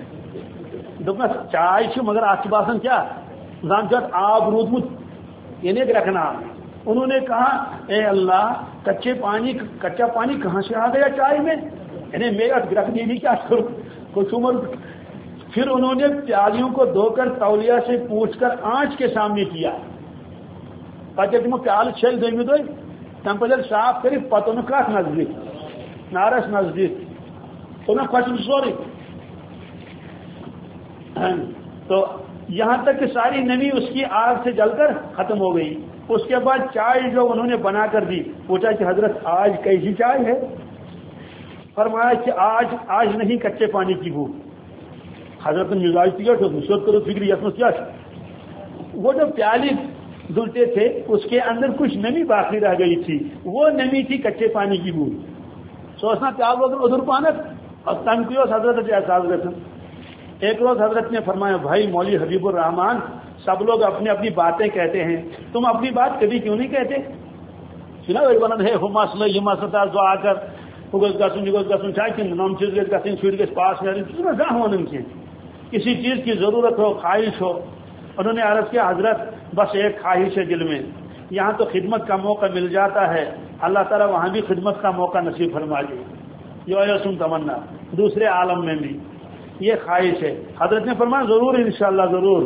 دپنا چائے چھ مگر آپ کی باسن کیا زان چھ آب رودمت یعنی رکھنا. انہوں نے کہا اے اللہ کچے پانی کچا پانی کہاں سے آ گیا چائے میں، یعنی میرا رکھ دی کیا کروں کچھ عمر. پھر انہوں نے پیالیوں کو دھو کر تولیہ سے پوچھ کر آنچ کے سامنے کیا. پتہ تمو پیال چھل دم دہ تم پہ صاف کر پتہ کھ نزدیک نارس نزدیک ان کھچن سورے. تو یہاں تک کہ ساری نمی اس کی آگ سے جل کر ختم ہو گئی. اس کے بعد چائے جو انہوں نے بنا کر دی، پوچھا کہ حضرت آج کیسی چائے ہے؟ فرمایا کہ آج آج نہیں کچے پانی کی بو. حضرت مزاج کرو فکر یس کیا وہ جو پیالی دھلتے تھے اس کے اندر کچھ نمی باقی رہ گئی تھی، وہ نمی تھی کچے پانی کی بو. سوچنا پیال وغیرہ ادھر پانک اور تنقی حضرت احساس رکھا. ایک روز حضرت نے فرمایا بھائی مولوی حبیب الرحمان سب لوگ اپنی اپنی باتیں کہتے ہیں، تم اپنی بات کبھی کیوں نہیں کہتے؟ سنا ون ہے ہو مسئلہ یہ مسئلہ جو آ کر گھس گھن یہ گھن چاہے نم چیز گھس گھن شر گھس پاس نیرن زاں ون کی کسی چیز کی ضرورت ہو، خواہش ہو. انہوں نے عرض کیا حضرت بس ایک خواہش ہے دل میں، یہاں تو خدمت کا موقع مل جاتا ہے، اللہ تعالیٰ وہاں بھی خدمت کا موقع نصیب فرما دے. یہ سن تمنا دوسرے عالم میں بھی یہ خواہش ہے. حضرت نے فرمایا ضرور انشاءاللہ ضرور.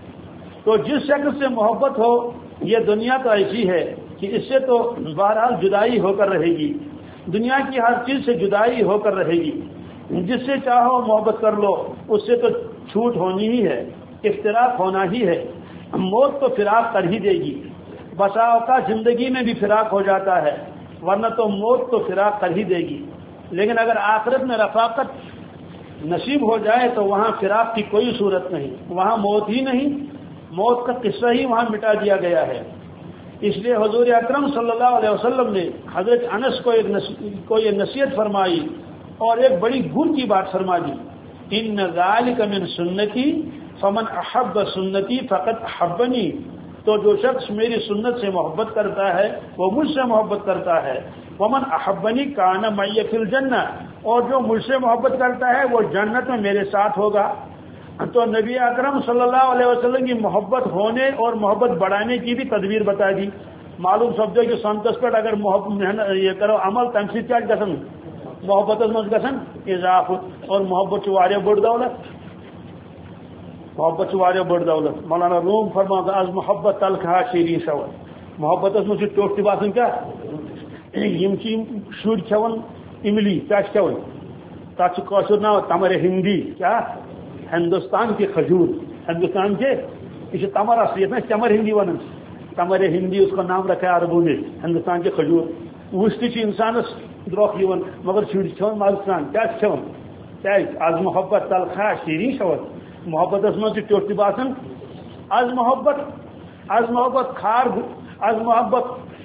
تو جس شخص سے محبت ہو، یہ دنیا تو ایسی ہے کہ اس سے تو بہرحال جدائی ہو کر رہے گی، دنیا کی ہر چیز سے جدائی ہو کر رہے گی. جس سے چاہو محبت کر لو، اس سے تو چھوٹ ہونی ہی ہے، افتراق ہونا ہی ہے. موت تو فراق کر ہی دے گی. بسا اوقات زندگی میں بھی فراق ہو جاتا ہے، ورنہ تو موت تو فراق کر ہی دے گی. لیکن اگر آخرت میں رفاقت نصیب ہو جائے تو وہاں فراق کی کوئی صورت نہیں، وہاں موت ہی نہیں، موت کا قصہ ہی وہاں مٹا دیا گیا ہے. اس لیے حضور اکرم صلی اللہ علیہ وسلم نے حضرت انس کو ایک کو یہ نصیحت فرمائی اور ایک بڑی گر کی بات فرما دی. ان ذالک من سنتی فمن احب سنتی فقط احبنی. تو جو شخص میری سنت سے محبت کرتا ہے وہ مجھ سے محبت کرتا ہے. ومن احبنی کان معی فی الجنہ. اور جو مجھ سے محبت کرتا ہے وہ جنت میں میرے ساتھ ہوگا. تو نبی اکرم صلی اللہ علیہ وسلم کی محبت ہونے اور محبت بڑھانے کی بھی تدبیر بتا دی. معلوم سپدے کہ سنتس پہ اگر محبت یہ کرو عمل تم سے کیا گھن محبت مز گھن اضافت. اور محبت واریاہ بڑ دولت، محبت واریاہ بڑ دولت. مولانا روم فرما آز محبت تلخا شیرین سوال. محبت مجھ ٹوٹ تہ باسان کیا یم شر کھان املی کیا کھیون تک کاشر ناو تمر ہندی کیا ہندوستان کی کھجور ہندوستان کے یہ تمر اصلی نا تمر ہندی ون تمر ہندی اس کا نام رکھا ہے عربوں نے ہندوستان کے کھجور وش تھی انسانس دروک یون مگر شر کھیون مازسان کیا کھیون کیا آز محبت تلخا شیرین شوت محبت من ٹوٹ تہ باسان آز محبت آز محبت کھار آز محبت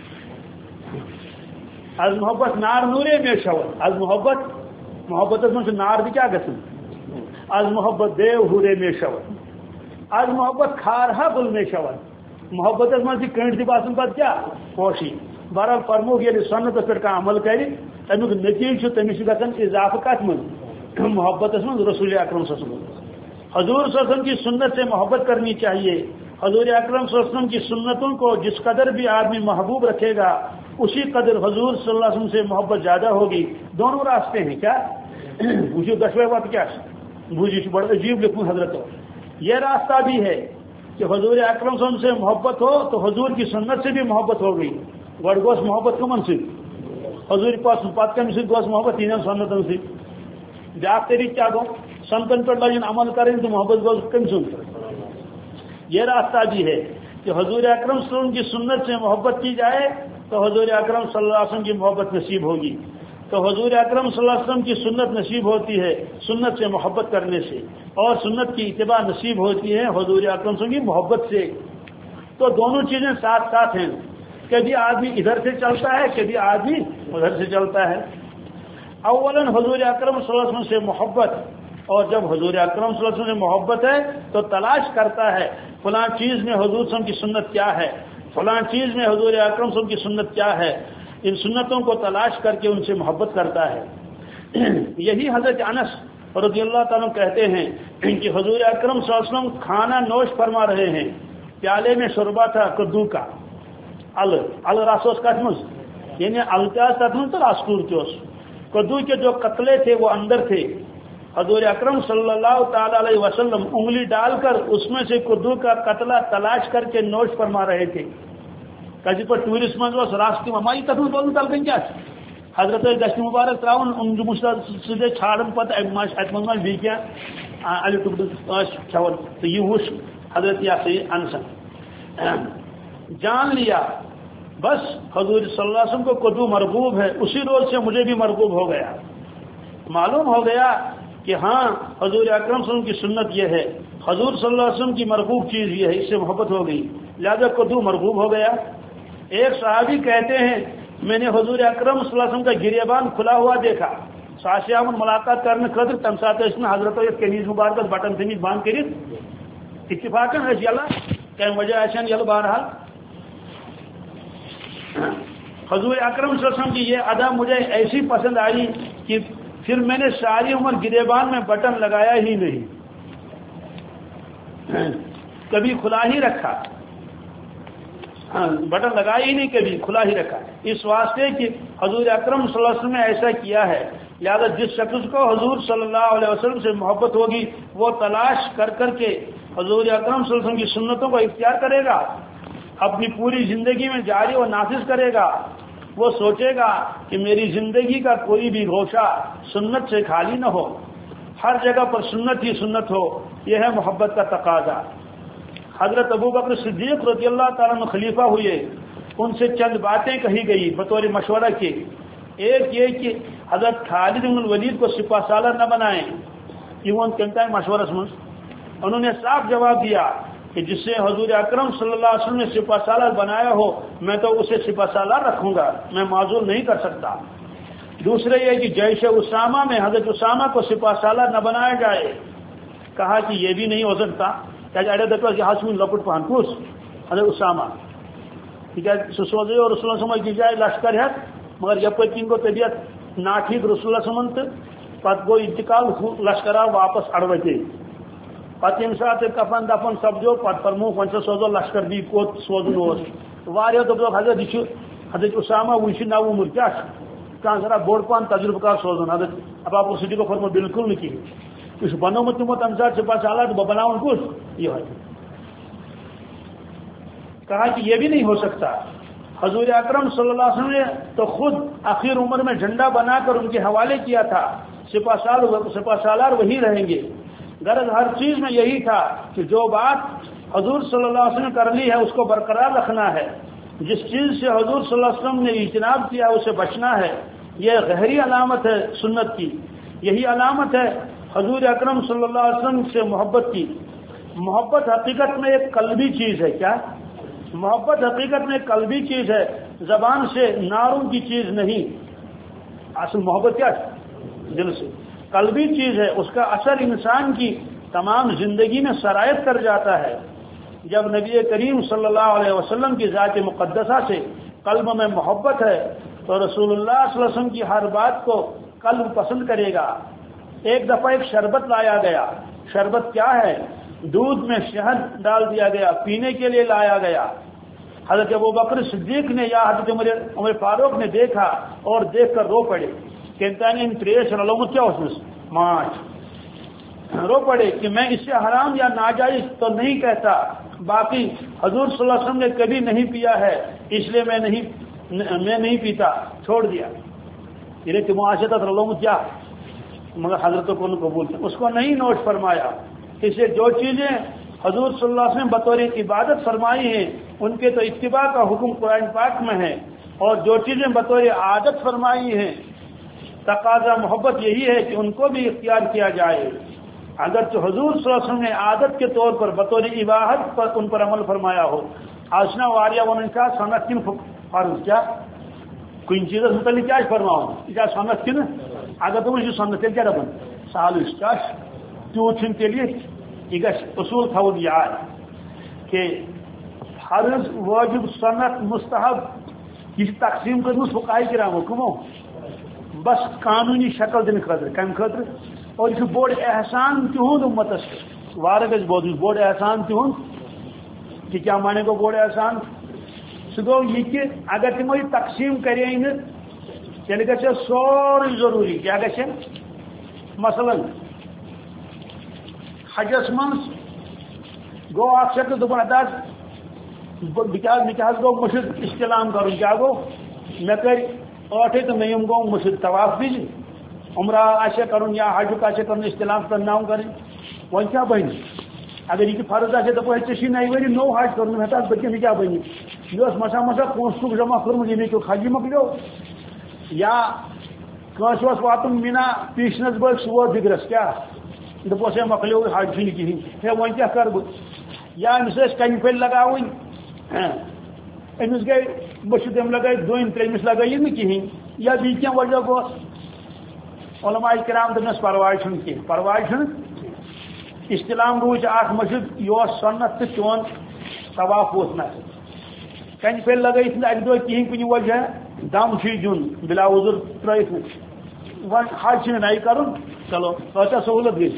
آز محبت نار نورے میں شوت آز محبت محبت من نار تہ کیا گھن آز محبت دیو ہورے میں شوت آز محبت کھارہا بل میں شوت محبت من کنٹ تہ باسان پتہ کیا خوشی بہرحال فرموک یل سنت پہ عمل کر تمیک نتیجہ تمس گھن اضافہ کت من محبت من رسول اکرم صلی اللہ علیہ وسلم حضور صلی اللہ علیہ وسلم کی سنت سے محبت کرنی چاہیے حضور اکرم صلی اللہ علیہ وسلم کی سنتوں کو جس قدر بھی آدمی محبوب رکھے گا اسی قدر حضور صلی اللہ علیہ وسلم سے محبت زیادہ ہوگی دونوں راستے ہیں کیا وجو دشوے بات کیا بوجھ بڑا عجیب لکھوں حضرت یہ راستہ بھی ہے کہ حضور اکرم صلی اللہ علیہ وسلم سے محبت ہو تو حضور کی سنت سے بھی محبت ہو گئی گوڑ گوس محبت کمن سی حضور پاس پت کم سی گوس محبت تین سنتن سی بیاکھ طریقہ کیا گو سنتن پہ لگن عمل کریں تو محبت گوس کم سن یہ راستہ بھی ہے کہ حضور اکرم صلی اللہ علیہ وسلم کی سنت سے محبت کی جائے تو حضور اکرم صلی اللہ علیہ وسلم کی محبت نصیب ہوگی تو حضور اکرم صلی اللہ علیہ وسلم کی سنت نصیب ہوتی ہے سنت سے محبت کرنے سے اور سنت کی اتباع نصیب ہوتی ہے حضور اکرم صلی اللہ علیہ وسلم کی محبت سے تو دونوں چیزیں ساتھ ساتھ ہیں کبھی آدمی ادھر سے چلتا ہے کبھی آدمی ادھر سے چلتا ہے اولاً حضور اکرم صلی اللہ علیہ وسلم سے محبت اور جب حضور اکرم صلی اللہ علیہ وسلم سے محبت ہے تو تلاش کرتا ہے فلاں چیز میں حضور صلی اللہ علیہ وسلم کی سنت کیا ہے فلاں چیز میں حضور اکرم صلی اللہ علیہ وسلم کی سنت کیا ہے ان سنتوں کو تلاش کر کے ان سے محبت کرتا ہے یہی حضرت انس رضی اللہ تعالیٰ کہتے ہیں کہ حضور اکرم صلی اللہ علیہ وسلم کھانا نوش فرما رہے ہیں پیالے میں شربہ تھا کدو کا ال ال راسوس کت مز یعنی التا تک تو راسکور چوس کدو کے جو قتلے تھے وہ اندر تھے حضور اکرم صلی اللہ تعالی علیہ وسلم انگلی ڈال کر اس میں سے کدو کا قتلہ تلاش کر کے نوش فرما رہے تھے کسی پر ٹورسٹ من راستے مائی تک بولن تلکن کیا حضرت گشت مبارک تراؤن ان سیدے چھاڑن پتہ ات من بی کیا علی ٹکڑ کھون تو یہ وش حضرت یا سے انسان جان لیا بس حضور صلی اللہ علیہ وسلم کو کدو مرغوب ہے اسی روز سے مجھے بھی مرغوب ہو گیا معلوم ہو گیا کہ ہاں حضور اکرم صلی اللہ علیہ وسلم کی سنت یہ ہے حضور صلی اللہ علیہ وسلم کی مرغوب چیز یہ ہے اس سے محبت ہو گئی لہذا کدو مرغوب ہو گیا ایک صحابی کہتے ہیں میں نے حضور اکرم صلی اللہ علیہ وسلم کا گریبان کھلا ہوا دیکھا ساشیام ملاقات کرنے خاطر تم سات حضرت کنیز مبارک بٹن تمیز بند کرت اتفاقاً یلا کم وجہ آشان یل بہرحال حضور اکرم صلی اللہ علیہ وسلم کی یہ ادا مجھے ایسی پسند آئی کہ پھر میں نے ساری عمر گریبان میں بٹن لگایا ہی نہیں کبھی کھلا ہی رکھا بٹن لگایا ہی نہیں کبھی کھلا ہی رکھا اس واسطے کہ حضور اکرم صلی اللہ علیہ وسلم نے ایسا کیا ہے لہذا جس شخص کو حضور صلی اللہ علیہ وسلم سے محبت ہوگی وہ تلاش کر کر کے حضور اکرم صلی اللہ علیہ وسلم کی سنتوں کو اختیار کرے گا اپنی پوری زندگی میں جاری و نافذ کرے گا وہ سوچے گا کہ میری زندگی کا کوئی بھی گوشہ سنت سے خالی نہ ہو ہر جگہ پر سنت ہی سنت ہو یہ ہے محبت کا تقاضا حضرت ابو بکر صدیق رضی اللہ تعالیٰ عنہ خلیفہ ہوئے ان سے چند باتیں کہی گئی بطور مشورہ کے ایک یہ کہ حضرت خالد بن الولید کو سپہ سالار نہ بنائیں یہ کہتا ہے مشورہ سمجھ انہوں نے صاف جواب دیا کہ جس سے حضور اکرم صلی اللہ علیہ وسلم نے سپہ سالار بنایا ہو میں تو اسے سپہ سالار رکھوں گا میں معذور نہیں کر سکتا دوسرے یہ کہ جیش اسامہ میں حضرت اسامہ کو سپہ سالار نہ بنایا جائے کہا کہ یہ بھی نہیں ہو سکتا لپٹ پہن کس حضرت اسامہ ٹھیک ہے سوزے اور رسول اللہ صلی اللہ علیہ وسلم کی جائے لشکر ہے مگر جب کن کو طبیعت ناٹھیک رسول اللہ صلی اللہ علیہ وسلم پتہ گو انتقال لشکر آو واپس اڑوتے پتہ یم سات کفن دفن سپدو پتہ فرمو ون سوزو لشکر دی کوت سوزن واریو دپ حضرت یہ حضرت اسامہ وہ نو عمر کیا کہاں ذرا بوڑ پان تجربہ کار سوزن حضرت اب آپ صدیق کو فرمو بالکل نہیں کی اس بنومت تمو تم سات سپہ سالار تو بناؤن کس یہ کہا کہ یہ بھی نہیں ہو سکتا حضور اکرم صلی اللہ علیہ وسلم نے تو خود آخر عمر میں جھنڈا بنا کر ان کے حوالے کیا تھا، سپہ سالار سپہ سالار وہی رہیں گے۔ غرض ہر چیز میں یہی تھا کہ جو بات حضور صلی اللہ علیہ وسلم نے کر لی ہے اس کو برقرار رکھنا ہے، جس چیز سے حضور صلی اللہ علیہ وسلم نے اجتناب کیا اسے بچنا ہے۔ یہ گہری علامت ہے سنت کی، یہی علامت ہے حضور اکرم صلی اللہ علیہ وسلم سے محبت کی۔ محبت حقیقت میں ایک قلبی چیز ہے۔ کیا محبت حقیقت میں ایک قلبی چیز ہے، زبان سے نعروں کی چیز نہیں۔ اصل محبت کیا ہے؟ دل سے، قلبی چیز ہے، اس کا اثر انسان کی تمام زندگی میں سرایت کر جاتا ہے۔ جب نبی کریم صلی اللہ علیہ وسلم کی ذات مقدسہ سے قلب میں محبت ہے تو رسول اللہ صلی اللہ علیہ وسلم کی ہر بات کو قلب پسند کرے گا۔ ایک دفعہ ایک شربت لایا گیا، شربت کیا ہے؟ دودھ میں شہد ڈال دیا گیا، پینے کے لیے لایا گیا۔ حضرت ابو بکر صدیق نے یا حضرت عمر فاروق نے دیکھا اور دیکھ کر رو پڑے کہ کیا ماچ رو پڑے کہ میں اسے حرام یا ناجائز تو نہیں کہتا، باقی حضور صلی اللہ علیہ وسلم نے کبھی نہیں پیا ہے اس لیے میں نہیں میں نہیں پیتا، چھوڑ دیا۔ یہ کہ معاشرت کیا مگر حضرت کو قبول کیا، اس کو نہیں نوٹ فرمایا۔ اسے جو چیزیں حضور صلی اللہ علیہ وسلم بطور عبادت فرمائی ہیں ان کے تو اتباع کا حکم قرآن پاک میں ہے، اور جو چیزیں بطور عادت فرمائی ہیں تقاضا محبت یہی ہے کہ ان کو بھی اختیار کیا جائے۔ اگر تو حضور صلی اللہ علیہ وسلم نے عادت کے طور پر بطور عبادت پر ان پر عمل فرمایا ہو، آسنا واریہ ون کا سنت کن فرض کیا کن چیز متعلق کیا فرماؤں کیا سنت کن اگر تم یہ سنت تیل کیا دپن سہل کیا تیوت تیل یہ گھر اصول تھون یاد کہ فرض واجب سنت مستحب یہ تقسیم کرمس فقہاء کرامو کمو بس قانونی شکل دن خاطر کم خاطر، اور یہ بوڑ احسان تہد امتس وارہ گز بود بوڑ احسان تہد کہ کیا مانے گو بوڑ احسان سہ گو یہ کہ اگر تمو یہ تقسیم کرے تیل گھے سوری ضروری کیا گھے مثلا حجس من گو اخ شخص دپن اتہ گو مشد استعلام کرن کیا گو مے کر ٲٹھے تو مے گو مشد طواف بھی عمرہ آشا کرن یا حج آشا کرن استعلام کرنا کریں ون کیا بن اگر یہ فرض آئے دپو ٹھیک نئی وری نو حج کرن ہتا بچن کیا بن یہ مسا مسا پونسہ جمع کورمت یہ نیو حجی مکلیو یا کنس واتن مینا پیشنس بل سہ ووت دگرس کیا دپوس ہے مکلیو حج چھ کہین ہے ون کیا کر بہ یا امس کن پھل لگاون امس گئی مشد ام لگائی دن ترمس لگائی نا کہین یا بی کی وجہ گوس علماء کرام دس پرواہ چھ کی پرواہ چھ استعلام روز اخ مشد یہ سنت تو چون طواف اوس نا کن پھل لگائی اک دہ کہین کن وجہ دم چھ دن بلا عذر ترت ون حج نئی کرن چلو کتہ سہولت گئی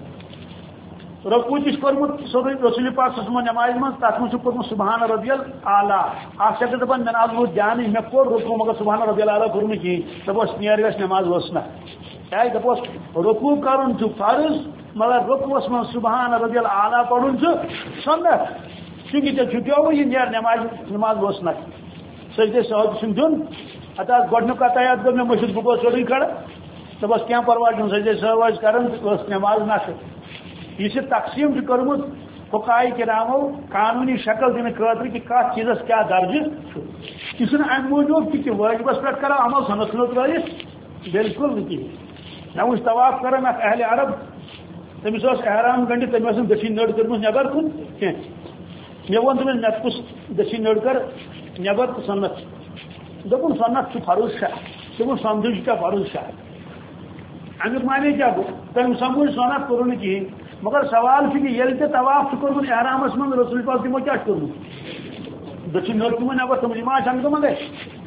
رکوع تہ کورمت سورے رسول پاک صلی اللہ علیہ وسلم نماز من تک من کورمت سبحان ربی الاعلیٰ اخ شخص دپان مے ناز ووت دھیان مے کور رکوع مگر سبحان ربی الاعلیٰ کور نہ کہین دپوس نیر گژھِ نماز وسنا کیا دپوس رکوع کرن چھ فرض مگر رکوعس من سبحان ربی الاعلیٰ پڑھن چھ سنت چونکہ ژے چھٹیو یہ نیر نماز نماز وسنا سجدے سہو چھ دن اتہ گۄڈنیُک کتایات گوٚو مےٚ مٔشِد بہٕ گوٚوس سیوٚدُے کھڑا دپس کیا پرواہ چھُنہٕ سجدے سہو کران ٲس نماز نشر یہ تقسیم کورمت فقہاء کرامو قانونی شکل دن خاطر کہ کت چیزس کیا درجہ یہ ام موجود کہ واجبس پہ کرو عمل سنت ژھنو ترٲیِتھ بالکل نہ کہین مے وچھ طواف کران اخ اہل عرب تمس احرام گنڈ تمس دچھن نڑ کٔرمٕژ نیبر کُن کینٛہہ مے ووٚن تٔمِس مےٚ کُس دچھن نڑ کر نیبر تہٕ سنت دوٚپُن سنت چھُ فرض شاہ دوٚپُن سمجھ کیا فرض شاہ امیک معنی کیا گو تم سمجھ سنت کرو نہ کہین مگر سوال کہ یل تہ طواف کورمت احرامس من رسول پاک تمو کیا کورمت دچھن نڑ تمو نیبر تم ما چھ تم گئے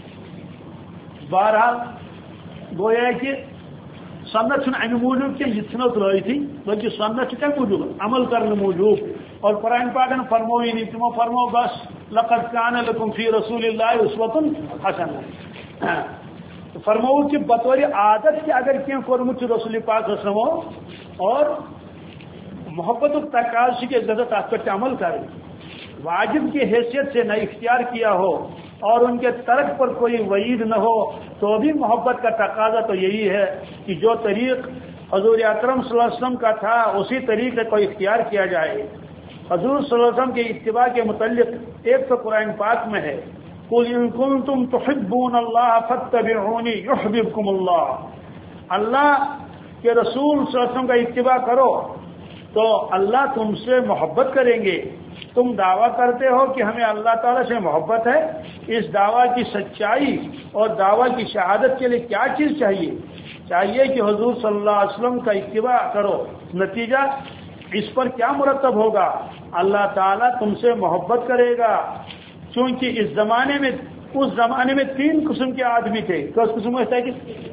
بہرحال گویا کہ سنت چھ امہ موجود کہ یہ ژھنو ترٲیتھٕے بلکہ سنت چھ کم موجود عمل کرنے موجود اور قرآن پاکن فرموئی نہیں تمو فرمو بس لقد کان لکم فی رسول اللہ اسوۃ حسنہ فرمو کہ بطور عادت کہ اگر کی کورمت رسول پاک وسلمو اور محبت تقاض کہ گھر تک پہ عمل کریں واجب کی حیثیت سے نہ اختیار کیا ہو اور ان کے ترک پر کوئی وعید نہ ہو تو بھی محبت کا تقاضا تو یہی ہے کہ جو طریق حضور اکرم صلی اللہ علیہ وسلم کا تھا اسی طریقے کو اختیار کیا جائے. حضور صلی اللہ علیہ وسلم کے اتباع کے متعلق ایک تو قرآن پاک میں ہے قُلْ إِن كُنتُمْ تُحِبُّونَ اللَّهَ فَاتَّبِعُونِي يُحْبِبْكُمُ اللَّهُ. اللہ کے رسول صلی اللہ علیہ وسلم کا اتباع کرو تو اللہ تم سے محبت کریں گے. تم دعویٰ کرتے ہو کہ ہمیں اللہ تعالیٰ سے محبت ہے. اس دعویٰ کی سچائی اور دعویٰ کی شہادت کے لیے کیا چیز چاہیے؟ چاہیے کہ حضور صلی اللہ علیہ وسلم کا اتباع کرو. نتیجہ اس پر کیا مرتب ہوگا؟ اللہ تعالیٰ تم سے محبت کرے گا. چونکہ اس زمانے میں اس زمانے میں تین قسم کے آدمی تھے. کس قسم میں ہے کہ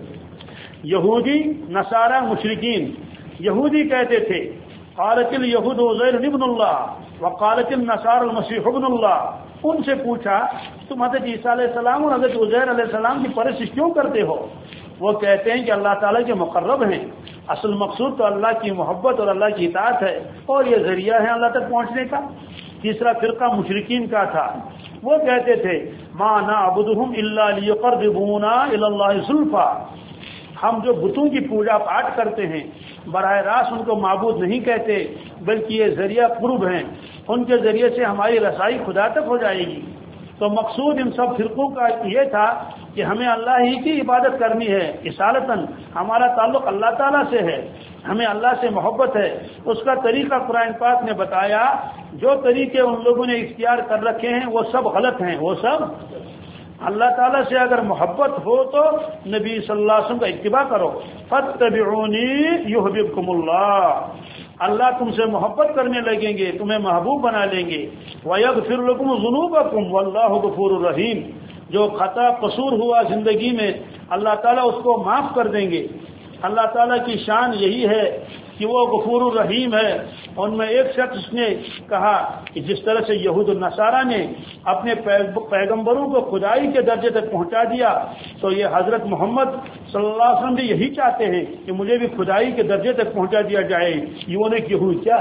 یہودی، نصارہ، مشرکین. یہودی کہتے تھے قالت الیہود عزیر ابن اللہ وقالت النصارى المسیح ابن اللہ. ان سے پوچھا تم حضرت عیسیٰ علیہ السلام اور حضرت عزیر علیہ السلام کی پرستش کیوں کرتے ہو؟ وہ کہتے ہیں کہ اللہ تعالیٰ کے مقرب ہیں. اصل مقصود تو اللہ کی محبت اور اللہ کی اطاعت ہے اور یہ ذریعہ ہے اللہ تک پہنچنے کا. تیسرا فرقہ مشرکین کا تھا. وہ کہتے تھے ما نعبدهم الا ليقربونا الى الله زلفى. ہم جو بتوں کی پوجا پاٹ کرتے ہیں براہ راست ان کو معبود نہیں کہتے بلکہ یہ ذریعہ قرب ہیں. ان کے ذریعے سے ہماری رسائی خدا تک ہو جائے گی. تو مقصود ان سب فرقوں کا یہ تھا کہ ہمیں اللہ ہی کی عبادت کرنی ہے. اصالتاً ہمارا تعلق اللہ تعالیٰ سے ہے، ہمیں اللہ سے محبت ہے. اس کا طریقہ قرآن پاک نے بتایا. جو طریقے ان لوگوں نے اختیار کر رکھے ہیں وہ سب غلط ہیں. وہ سب اللہ تعالیٰ سے اگر محبت ہو تو نبی صلی اللہ علیہ وسلم کا اتباع کرو. فاتبعونی یحببکم اللہ. اللہ تم سے محبت کرنے لگیں گے، تمہیں محبوب بنا لیں گے. وَيَغْفِرْ لَكُمْ ذُنُوبَكُمْ وَاللَّهُ غَفُورٌ رَحِيمٌ. جو خطا قصور ہوا زندگی میں اللہ تعالیٰ اس کو معاف کر دیں گے. اللہ تعالیٰ کی شان یہی ہے کہ وہ غفور الرحیم ہے. ان میں ایک شخص نے کہا کہ جس طرح سے یہود النصارہ نے اپنے پیغمبروں کو خدائی کے درجے تک پہنچا دیا تو یہ حضرت محمد صلی اللہ علیہ وسلم بھی یہی چاہتے ہیں کہ مجھے بھی خدائی کے درجے تک پہنچا دیا جائے. یہ نے یہود کیا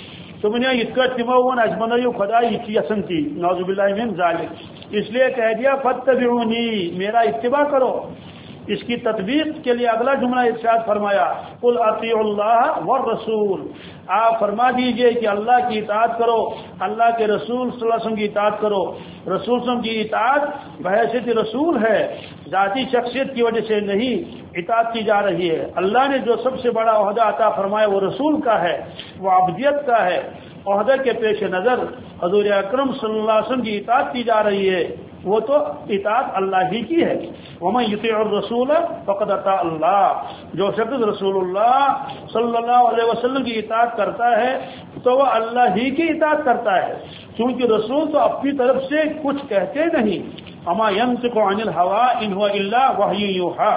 تم نے اس کا تمون اجمن خدائی کی اصنتی نعوذ باللہ من ذالک. اس لیے کہہ دیا فاتبعونی، میرا اتباع کرو. اس کی تطبیق کے لیے اگلا جملہ ارشاد فرمایا قل اطیعوا اللہ والرسول. آپ فرما دیجئے کہ اللہ کی اطاعت کرو، اللہ کے رسول صلی اللہ علیہ وسلم کی اطاعت کرو. رسول صلی اللہ علیہ وسلم کی اطاعت بحیثیت رسول ہے، ذاتی شخصیت کی وجہ سے نہیں اطاعت کی جا رہی ہے. اللہ نے جو سب سے بڑا عہدہ عطا فرمایا وہ رسول کا ہے، وہ عبدیت کا ہے. عہدے کے پیش نظر حضور اکرم صلی اللہ علیہ وسلم کی اطاعت کی جا رہی ہے، وہ تو اطاعت اللہ ہی کی ہے. وَمَن يُطِعِ الرَّسُولَ فَقَدْ أَطَاعَ اللَّهَ. جو شخص رسول اللہ صلی اللہ علیہ وسلم کی اطاعت کرتا ہے تو وہ اللہ ہی کی اطاعت کرتا ہے، کیونکہ رسول تو اپنی طرف سے کچھ کہتے نہیں. وَمَا يَنطِقُ عَنِ الْهَوَىٰ إِنْ هُوَ إِلَّا وَحْيٌ يُوحَىٰ.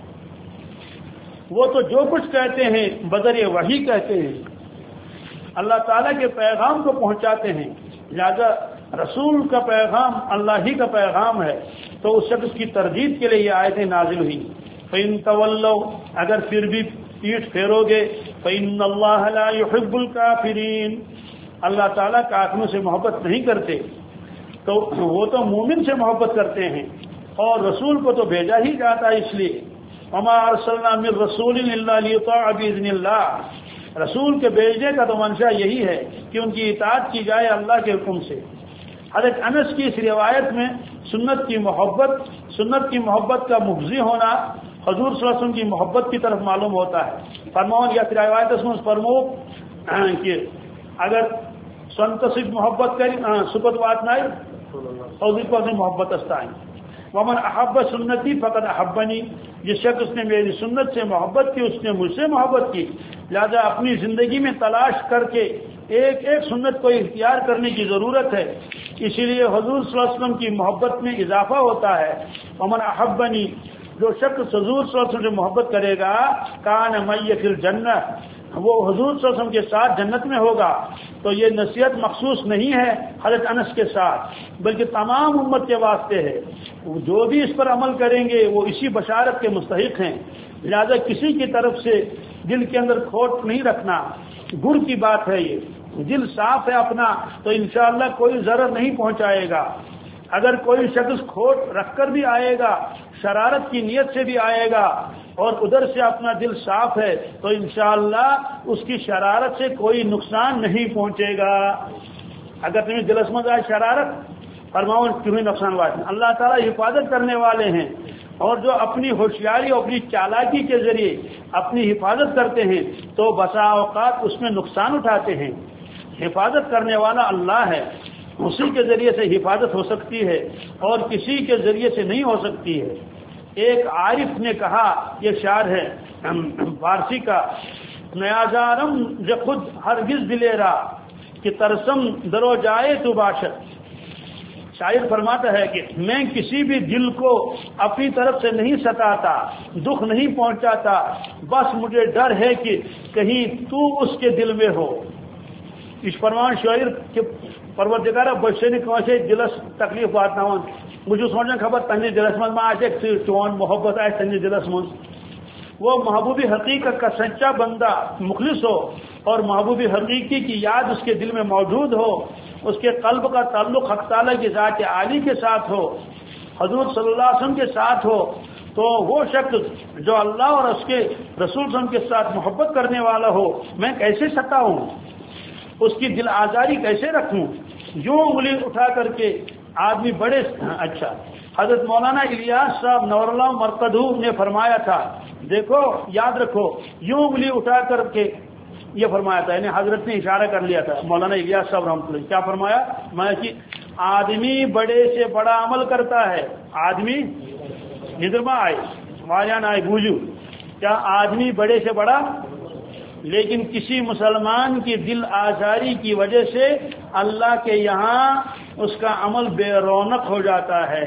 وہ تو جو کچھ کہتے ہیں بذریعہ وحی کہتے ہیں، اللہ تعالیٰ کے پیغام کو پہنچاتے ہیں. لہذا رسول کا پیغام اللہ ہی کا پیغام ہے تو اس شخص کی تردید کے لیے یہ آیتیں نازل ہوئی. فَإِن تَوَلَّوْا، اگر پھر بھی پیٹھ پھیرو گے، فَإِنَّ اللَّهَ لَا يُحِبُّ الْكَافِرِينَ. اللہ تعالیٰ کافروں سے محبت نہیں کرتے، تو وہ تو مومن سے محبت کرتے ہیں اور رسول کو تو بھیجا ہی جاتا ہے. اس لیے وَمَا أَرْسَلْنَا مِن رَّسُولٍ إِلَّا لِيُطَاعَ بِإِذْنِ اللَّهِ. رسول کے بھیجنے کا تو منشا یہی ہے کہ ان کی اطاعت کی جائے اللہ کے حکم سے. حضرت انس کی اس روایت میں سنت کی محبت سنت کی محبت کا مفضی ہونا حضور صلی اللہ علیہ وسلم کی محبت کی طرف معلوم ہوتا ہے. فرماؤں یا روایت اس میں فرمو کہ اگر سنتصب محبت کری سپت وات نائی حضور کو محبت استائیں. ومن احب سنتی فقد احبنی. جس شخص نے میری سنت سے محبت کی اس نے مجھ سے محبت کی. لہذا اپنی زندگی میں تلاش کر کے ایک ایک سنت کو اختیار کرنے کی ضرورت ہے. اسی لیے حضور صلی اللہ علیہ وسلم کی محبت میں اضافہ ہوتا ہے. ومن احبنی، جو شخص حضور صلی اللہ علیہ وسلم سے محبت کرے گا کان معی فی الجنہ، وہ حضور صلی اللہ علیہ وسلم کے ساتھ جنت میں ہوگا. تو یہ نصیحت مخصوص نہیں ہے حضرت انس کے ساتھ بلکہ تمام امت کے واسطے ہے. جو بھی اس پر عمل کریں گے وہ اسی بشارت کے مستحق ہیں. لہذا کسی کی طرف سے دل کے اندر کھوٹ نہیں رکھنا، گر کی بات ہے یہ. دل صاف ہے اپنا تو انشاءاللہ کوئی ضرر نہیں پہنچائے گا. اگر کوئی شخص کھوٹ رکھ کر بھی آئے گا، شرارت کی نیت سے بھی آئے گا اور ادھر سے اپنا دل صاف ہے تو انشاءاللہ اس کی شرارت سے کوئی نقصان نہیں پہنچے گا. اگر تمہیں دلس مند آئے شرارت فرماؤ تمہیں نقصان واسطے اللہ تعالیٰ حفاظت کرنے والے ہیں، اور جو اپنی ہوشیاری اور اپنی چالاکی کے ذریعے اپنی حفاظت کرتے ہیں تو بسا اوقات اس میں نقصان اٹھاتے ہیں. حفاظت کرنے والا اللہ ہے، اسی کے ذریعے سے حفاظت ہو سکتی ہے اور کسی کے ذریعے سے نہیں ہو سکتی ہے. ایک عارف نے کہا، یہ شعر ہے فارسی کا، نیازارم ز خود ہرگز دلیرا کہ ترسم درو جائے تو باشد. شاعر فرماتا ہے کہ میں کسی بھی دل کو اپنی طرف سے نہیں ستاتا، دکھ نہیں پہنچاتا، بس مجھے ڈر ہے کہ کہیں تو اس کے دل میں ہو. اس فرمان شاعر کے پروردگارہ بچے کانسے دلس تکلیف واتناون مجھے سوچنا خبر تہندس دلس مز ما آسے چون محبت آئے تہندس دلس مز. وہ محبوبی حقیقت کا سچا بندہ مخلص ہو اور محبوبی حقیقی کی یاد اس کے دل میں موجود ہو، اس کے قلب کا تعلق حق تعالیٰ کی ذات عالی کے ساتھ ہو، حضور صلی اللہ علیہ وسلم کے ساتھ ہو، تو وہ شخص جو اللہ اور اس کے رسول صلی اللہ علیہ وسلم کے ساتھ محبت کرنے والا ہو، میں کیسے ستاؤں، اس کی دل آزاری کیسے رکھوں. یوں انگلی اٹھا کر کے آدمی بڑے اچھا حضرت مولانا الیاس صاحب نور اللہ مرقدو نے فرمایا تھا، دیکھو یاد رکھو، یوں انگلی اٹھا کر کے یہ فرمایا تھا، یعنی حضرت نے اشارہ کر لیا تھا مولانا الیاس صاحب رحمۃ اللہ. کیا فرمایا؟ میں کہ آدمی بڑے سے بڑا عمل کرتا ہے، آدمی نظرما آئے واریان آئے بوجھو، کیا آدمی بڑے سے بڑا، لیکن کسی مسلمان کی دل آزاری کی وجہ سے اللہ کے یہاں اس کا عمل بے رونق ہو جاتا ہے.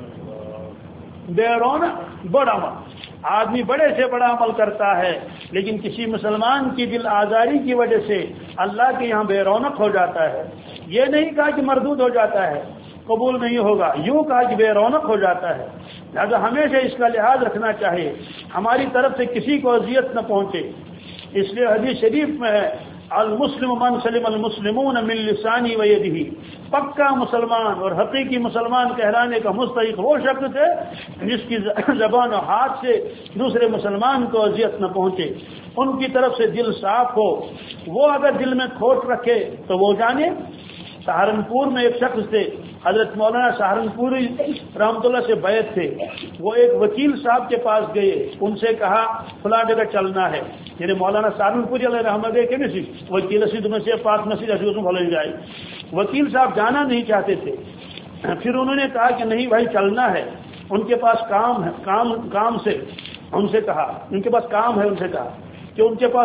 بے رونق بڑا عمل، آدمی بڑے سے بڑا عمل کرتا ہے لیکن کسی مسلمان کی دل آزاری کی وجہ سے اللہ کے یہاں بے رونق ہو جاتا ہے. یہ نہیں کہا کہ مردود ہو جاتا ہے، قبول نہیں ہوگا، یوں کہا کہ بے رونق ہو جاتا ہے. لہذا ہمیشہ اس کا لحاظ رکھنا چاہیے، ہماری طرف سے کسی کو اذیت نہ پہنچے. اس لیے حدیث شریف میں ہے المسلم من سلم المسلمون من لسانی و یدہ، پکا مسلمان اور حقیقی مسلمان کہلانے کا مستحق وہ شخص ہے جس کی زبان و ہاتھ سے دوسرے مسلمان کو اذیت نہ پہنچے، ان کی طرف سے دل صاف ہو. وہ اگر دل میں کھوٹ رکھے تو وہ جانے. سہارنپور میں ایک شخص تھے، حضرت مولانا سہارنپوری رحمۃ اللہ سے بیعت تھے. وہ ایک وکیل صاحب کے پاس گئے، ان سے کہا فلاں جگہ چلنا ہے، یعنی مولانا سہارنپوری علیہ رحمت کے نسی وکیل سی تمہیں سے پاس نسی حضرت بھول جائے. وکیل صاحب جانا نہیں چاہتے تھے. پھر انہوں نے کہا کہ نہیں بھائی چلنا ہے، ان کے پاس کام ہے، کام کام سے ان سے کہا ان کے پاس کام ہے، ان سے کہا کہ ان کے پاس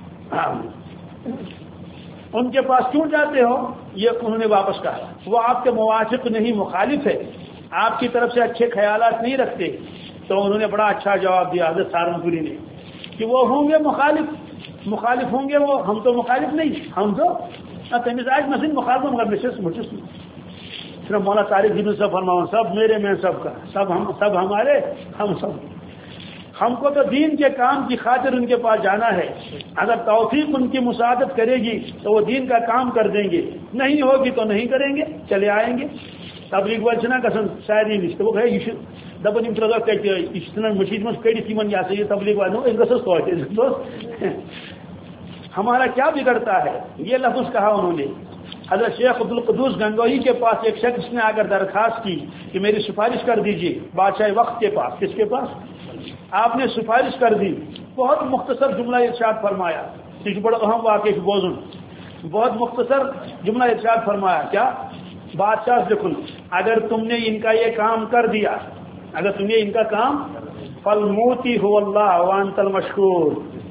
ان کے پاس کیوں جاتے ہو، یہ انہوں نے واپس کہا وہ آپ کے موافق نہیں، مخالف ہے، آپ کی طرف سے اچھے خیالات نہیں رکھتے. تو انہوں نے بڑا اچھا جواب دیا حضرت سہارنپوری نے کہ وہ ہوں گے مخالف مخالف ہوں گے وہ، ہم تو مخالف نہیں، ہم تو تمزاج مسجد مخالف مگر صرف مولا طارق جن سے فرماؤں سب میرے میں سب کا سب ہم سب ہمارے ہم سب. ہم کو تو دین کے کام کی خاطر ان کے پاس جانا ہے. اگر توفیق ان کی مساعدت کرے گی تو وہ دین کا کام کر دیں گے، نہیں ہوگی تو نہیں کریں گے، چلے آئیں گے. تبلیغ والنا گھن ساری نش تو یہ دپن یم ترٛٲوزیٚو کتہِ یہ ژھٕنن مٔشیٖد منٛز کٔڑِتھ یِمن یہ ہسا یہ تبلیغ والوں أسۍ گژھوس توتہِ. ہمارا کیا بگڑتا ہے، یہ لفظ کہا انہوں نے. حضرت شیخ عبدالقدوس گنگوہی کے پاس ایک شخص نے آ کر درخواست کی کہ میری سفارش کر دیجیے بادشاہ وقت کے پاس. کس کے پاس؟ آپ نے سفارش کر دی. بہت مختصر جملہ ارشاد فرمایا، یہ بڑا اہم واقعہ بوزن. بہت مختصر جملہ ارشاد فرمایا، کیا بادشاہ لکھن اگر تم نے ان کا یہ کام کر دیا، اگر تم نے ان کا کام فالموتی هو اللہ وانت المشکور،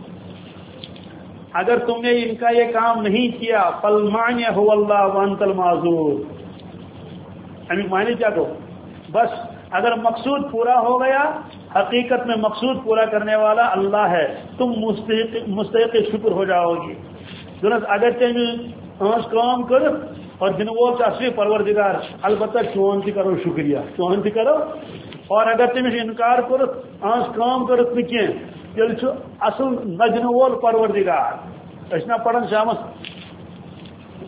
اگر تم نے ان کا یہ کام نہیں کیا فالمانع هو اللہ وانت المعذور. یعنی معنی کیا کو بس اگر مقصود پورا ہو گیا، حقیقت میں مقصود پورا کرنے والا اللہ ہے، تم مستحق مستحق شکر ہو جاؤ گی. درست اگر تم کام کر اور دن وہ اصلی پروردگار البتہ چون تہ کرو شکریہ چون تہ کرو. اور اگر تمس انکار کر کام کرت نا کی تیل اصل نجن وول پروردگار. اس نا پڑھن شامس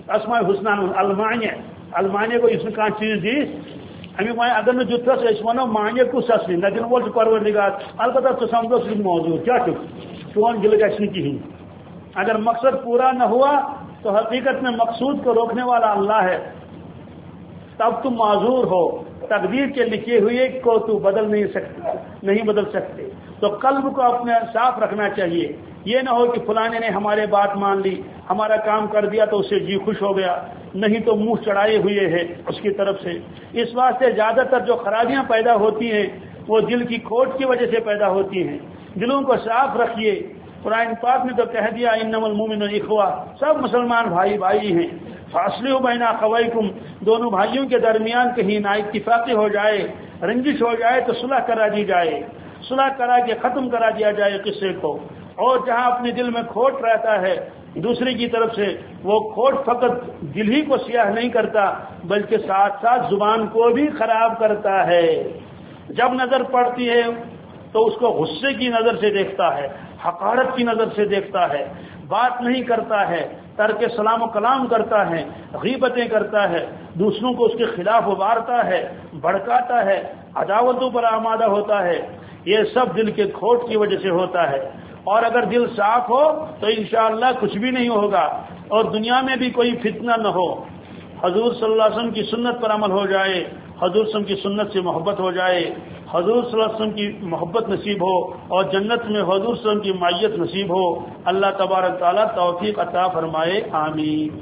اسماء الحسنى المانع المانع کو اس نے کان چیز دی امی مانے اگر نہ جتس اس ونو مانع کس اصلی نہ دن وول پروردگار البتہ تو سمجھو اس موضوع کیا تو چون دل گچھ نہیں کہیں اگر مقصد پورا نہ ہوا تو حقیقت میں مقصود کو روکنے والا اللہ ہے، تب تم معذور ہو، تقدیر کے لکھے ہوئے کو تو بدل نہیں سکتے نہیں بدل سکتے۔ تو قلب کو اپنے صاف رکھنا چاہیے، یہ نہ ہو کہ فلانے نے ہمارے بات مان لی، ہمارا کام کر دیا تو اسے جی خوش ہو گیا، نہیں تو منہ چڑھائے ہوئے ہے اس کی طرف سے۔ اس واسطے زیادہ تر جو خرابیاں پیدا ہوتی ہیں وہ دل کی کھوٹ کی وجہ سے پیدا ہوتی ہیں۔ دلوں کو صاف رکھیے، قرآن پاک نے تو کہہ دیا انما المؤمنون اخوہ، سب مسلمان بھائی بھائی ہیں۔ فاصلحوا بین اخویکم، دونوں بھائیوں کے درمیان کہیں نا اتفاقی ہو جائے، رنجش ہو جائے تو صلح کرا دی جائے، صلح کرا کے ختم کرا دیا جائے قصے کو۔ اور جہاں اپنے دل میں کھوٹ رہتا ہے دوسرے کی طرف سے، وہ کھوٹ فقط دل ہی کو سیاہ نہیں کرتا بلکہ ساتھ ساتھ زبان کو بھی خراب کرتا ہے۔ جب نظر پڑتی ہے تو اس کو غصے کی نظر سے دیکھتا ہے، حقارت کی نظر سے دیکھتا ہے، بات نہیں کرتا ہے، ترک سلام و کلام کرتا ہے، غیبتیں کرتا ہے، دوسروں کو اس کے خلاف ابھارتا ہے، بھڑکاتا ہے، عداوتوں پر آمادہ ہوتا ہے۔ یہ سب دل کے کھوٹ کی وجہ سے ہوتا ہے۔ اور اگر دل صاف ہو تو انشاءاللہ کچھ بھی نہیں ہوگا اور دنیا میں بھی کوئی فتنہ نہ ہو، حضور صلی اللہ علیہ وسلم کی سنت پر عمل ہو جائے، حضور صلی اللہ علیہ وسلم کی سنت سے محبت ہو جائے، حضور صلی اللہ علیہ وسلم کی محبت نصیب ہو اور جنت میں حضور صلی اللہ علیہ وسلم کی معیت نصیب ہو۔ اللہ تبارک تعالیٰ توفیق عطا فرمائے، آمین۔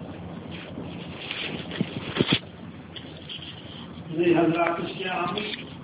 حضرات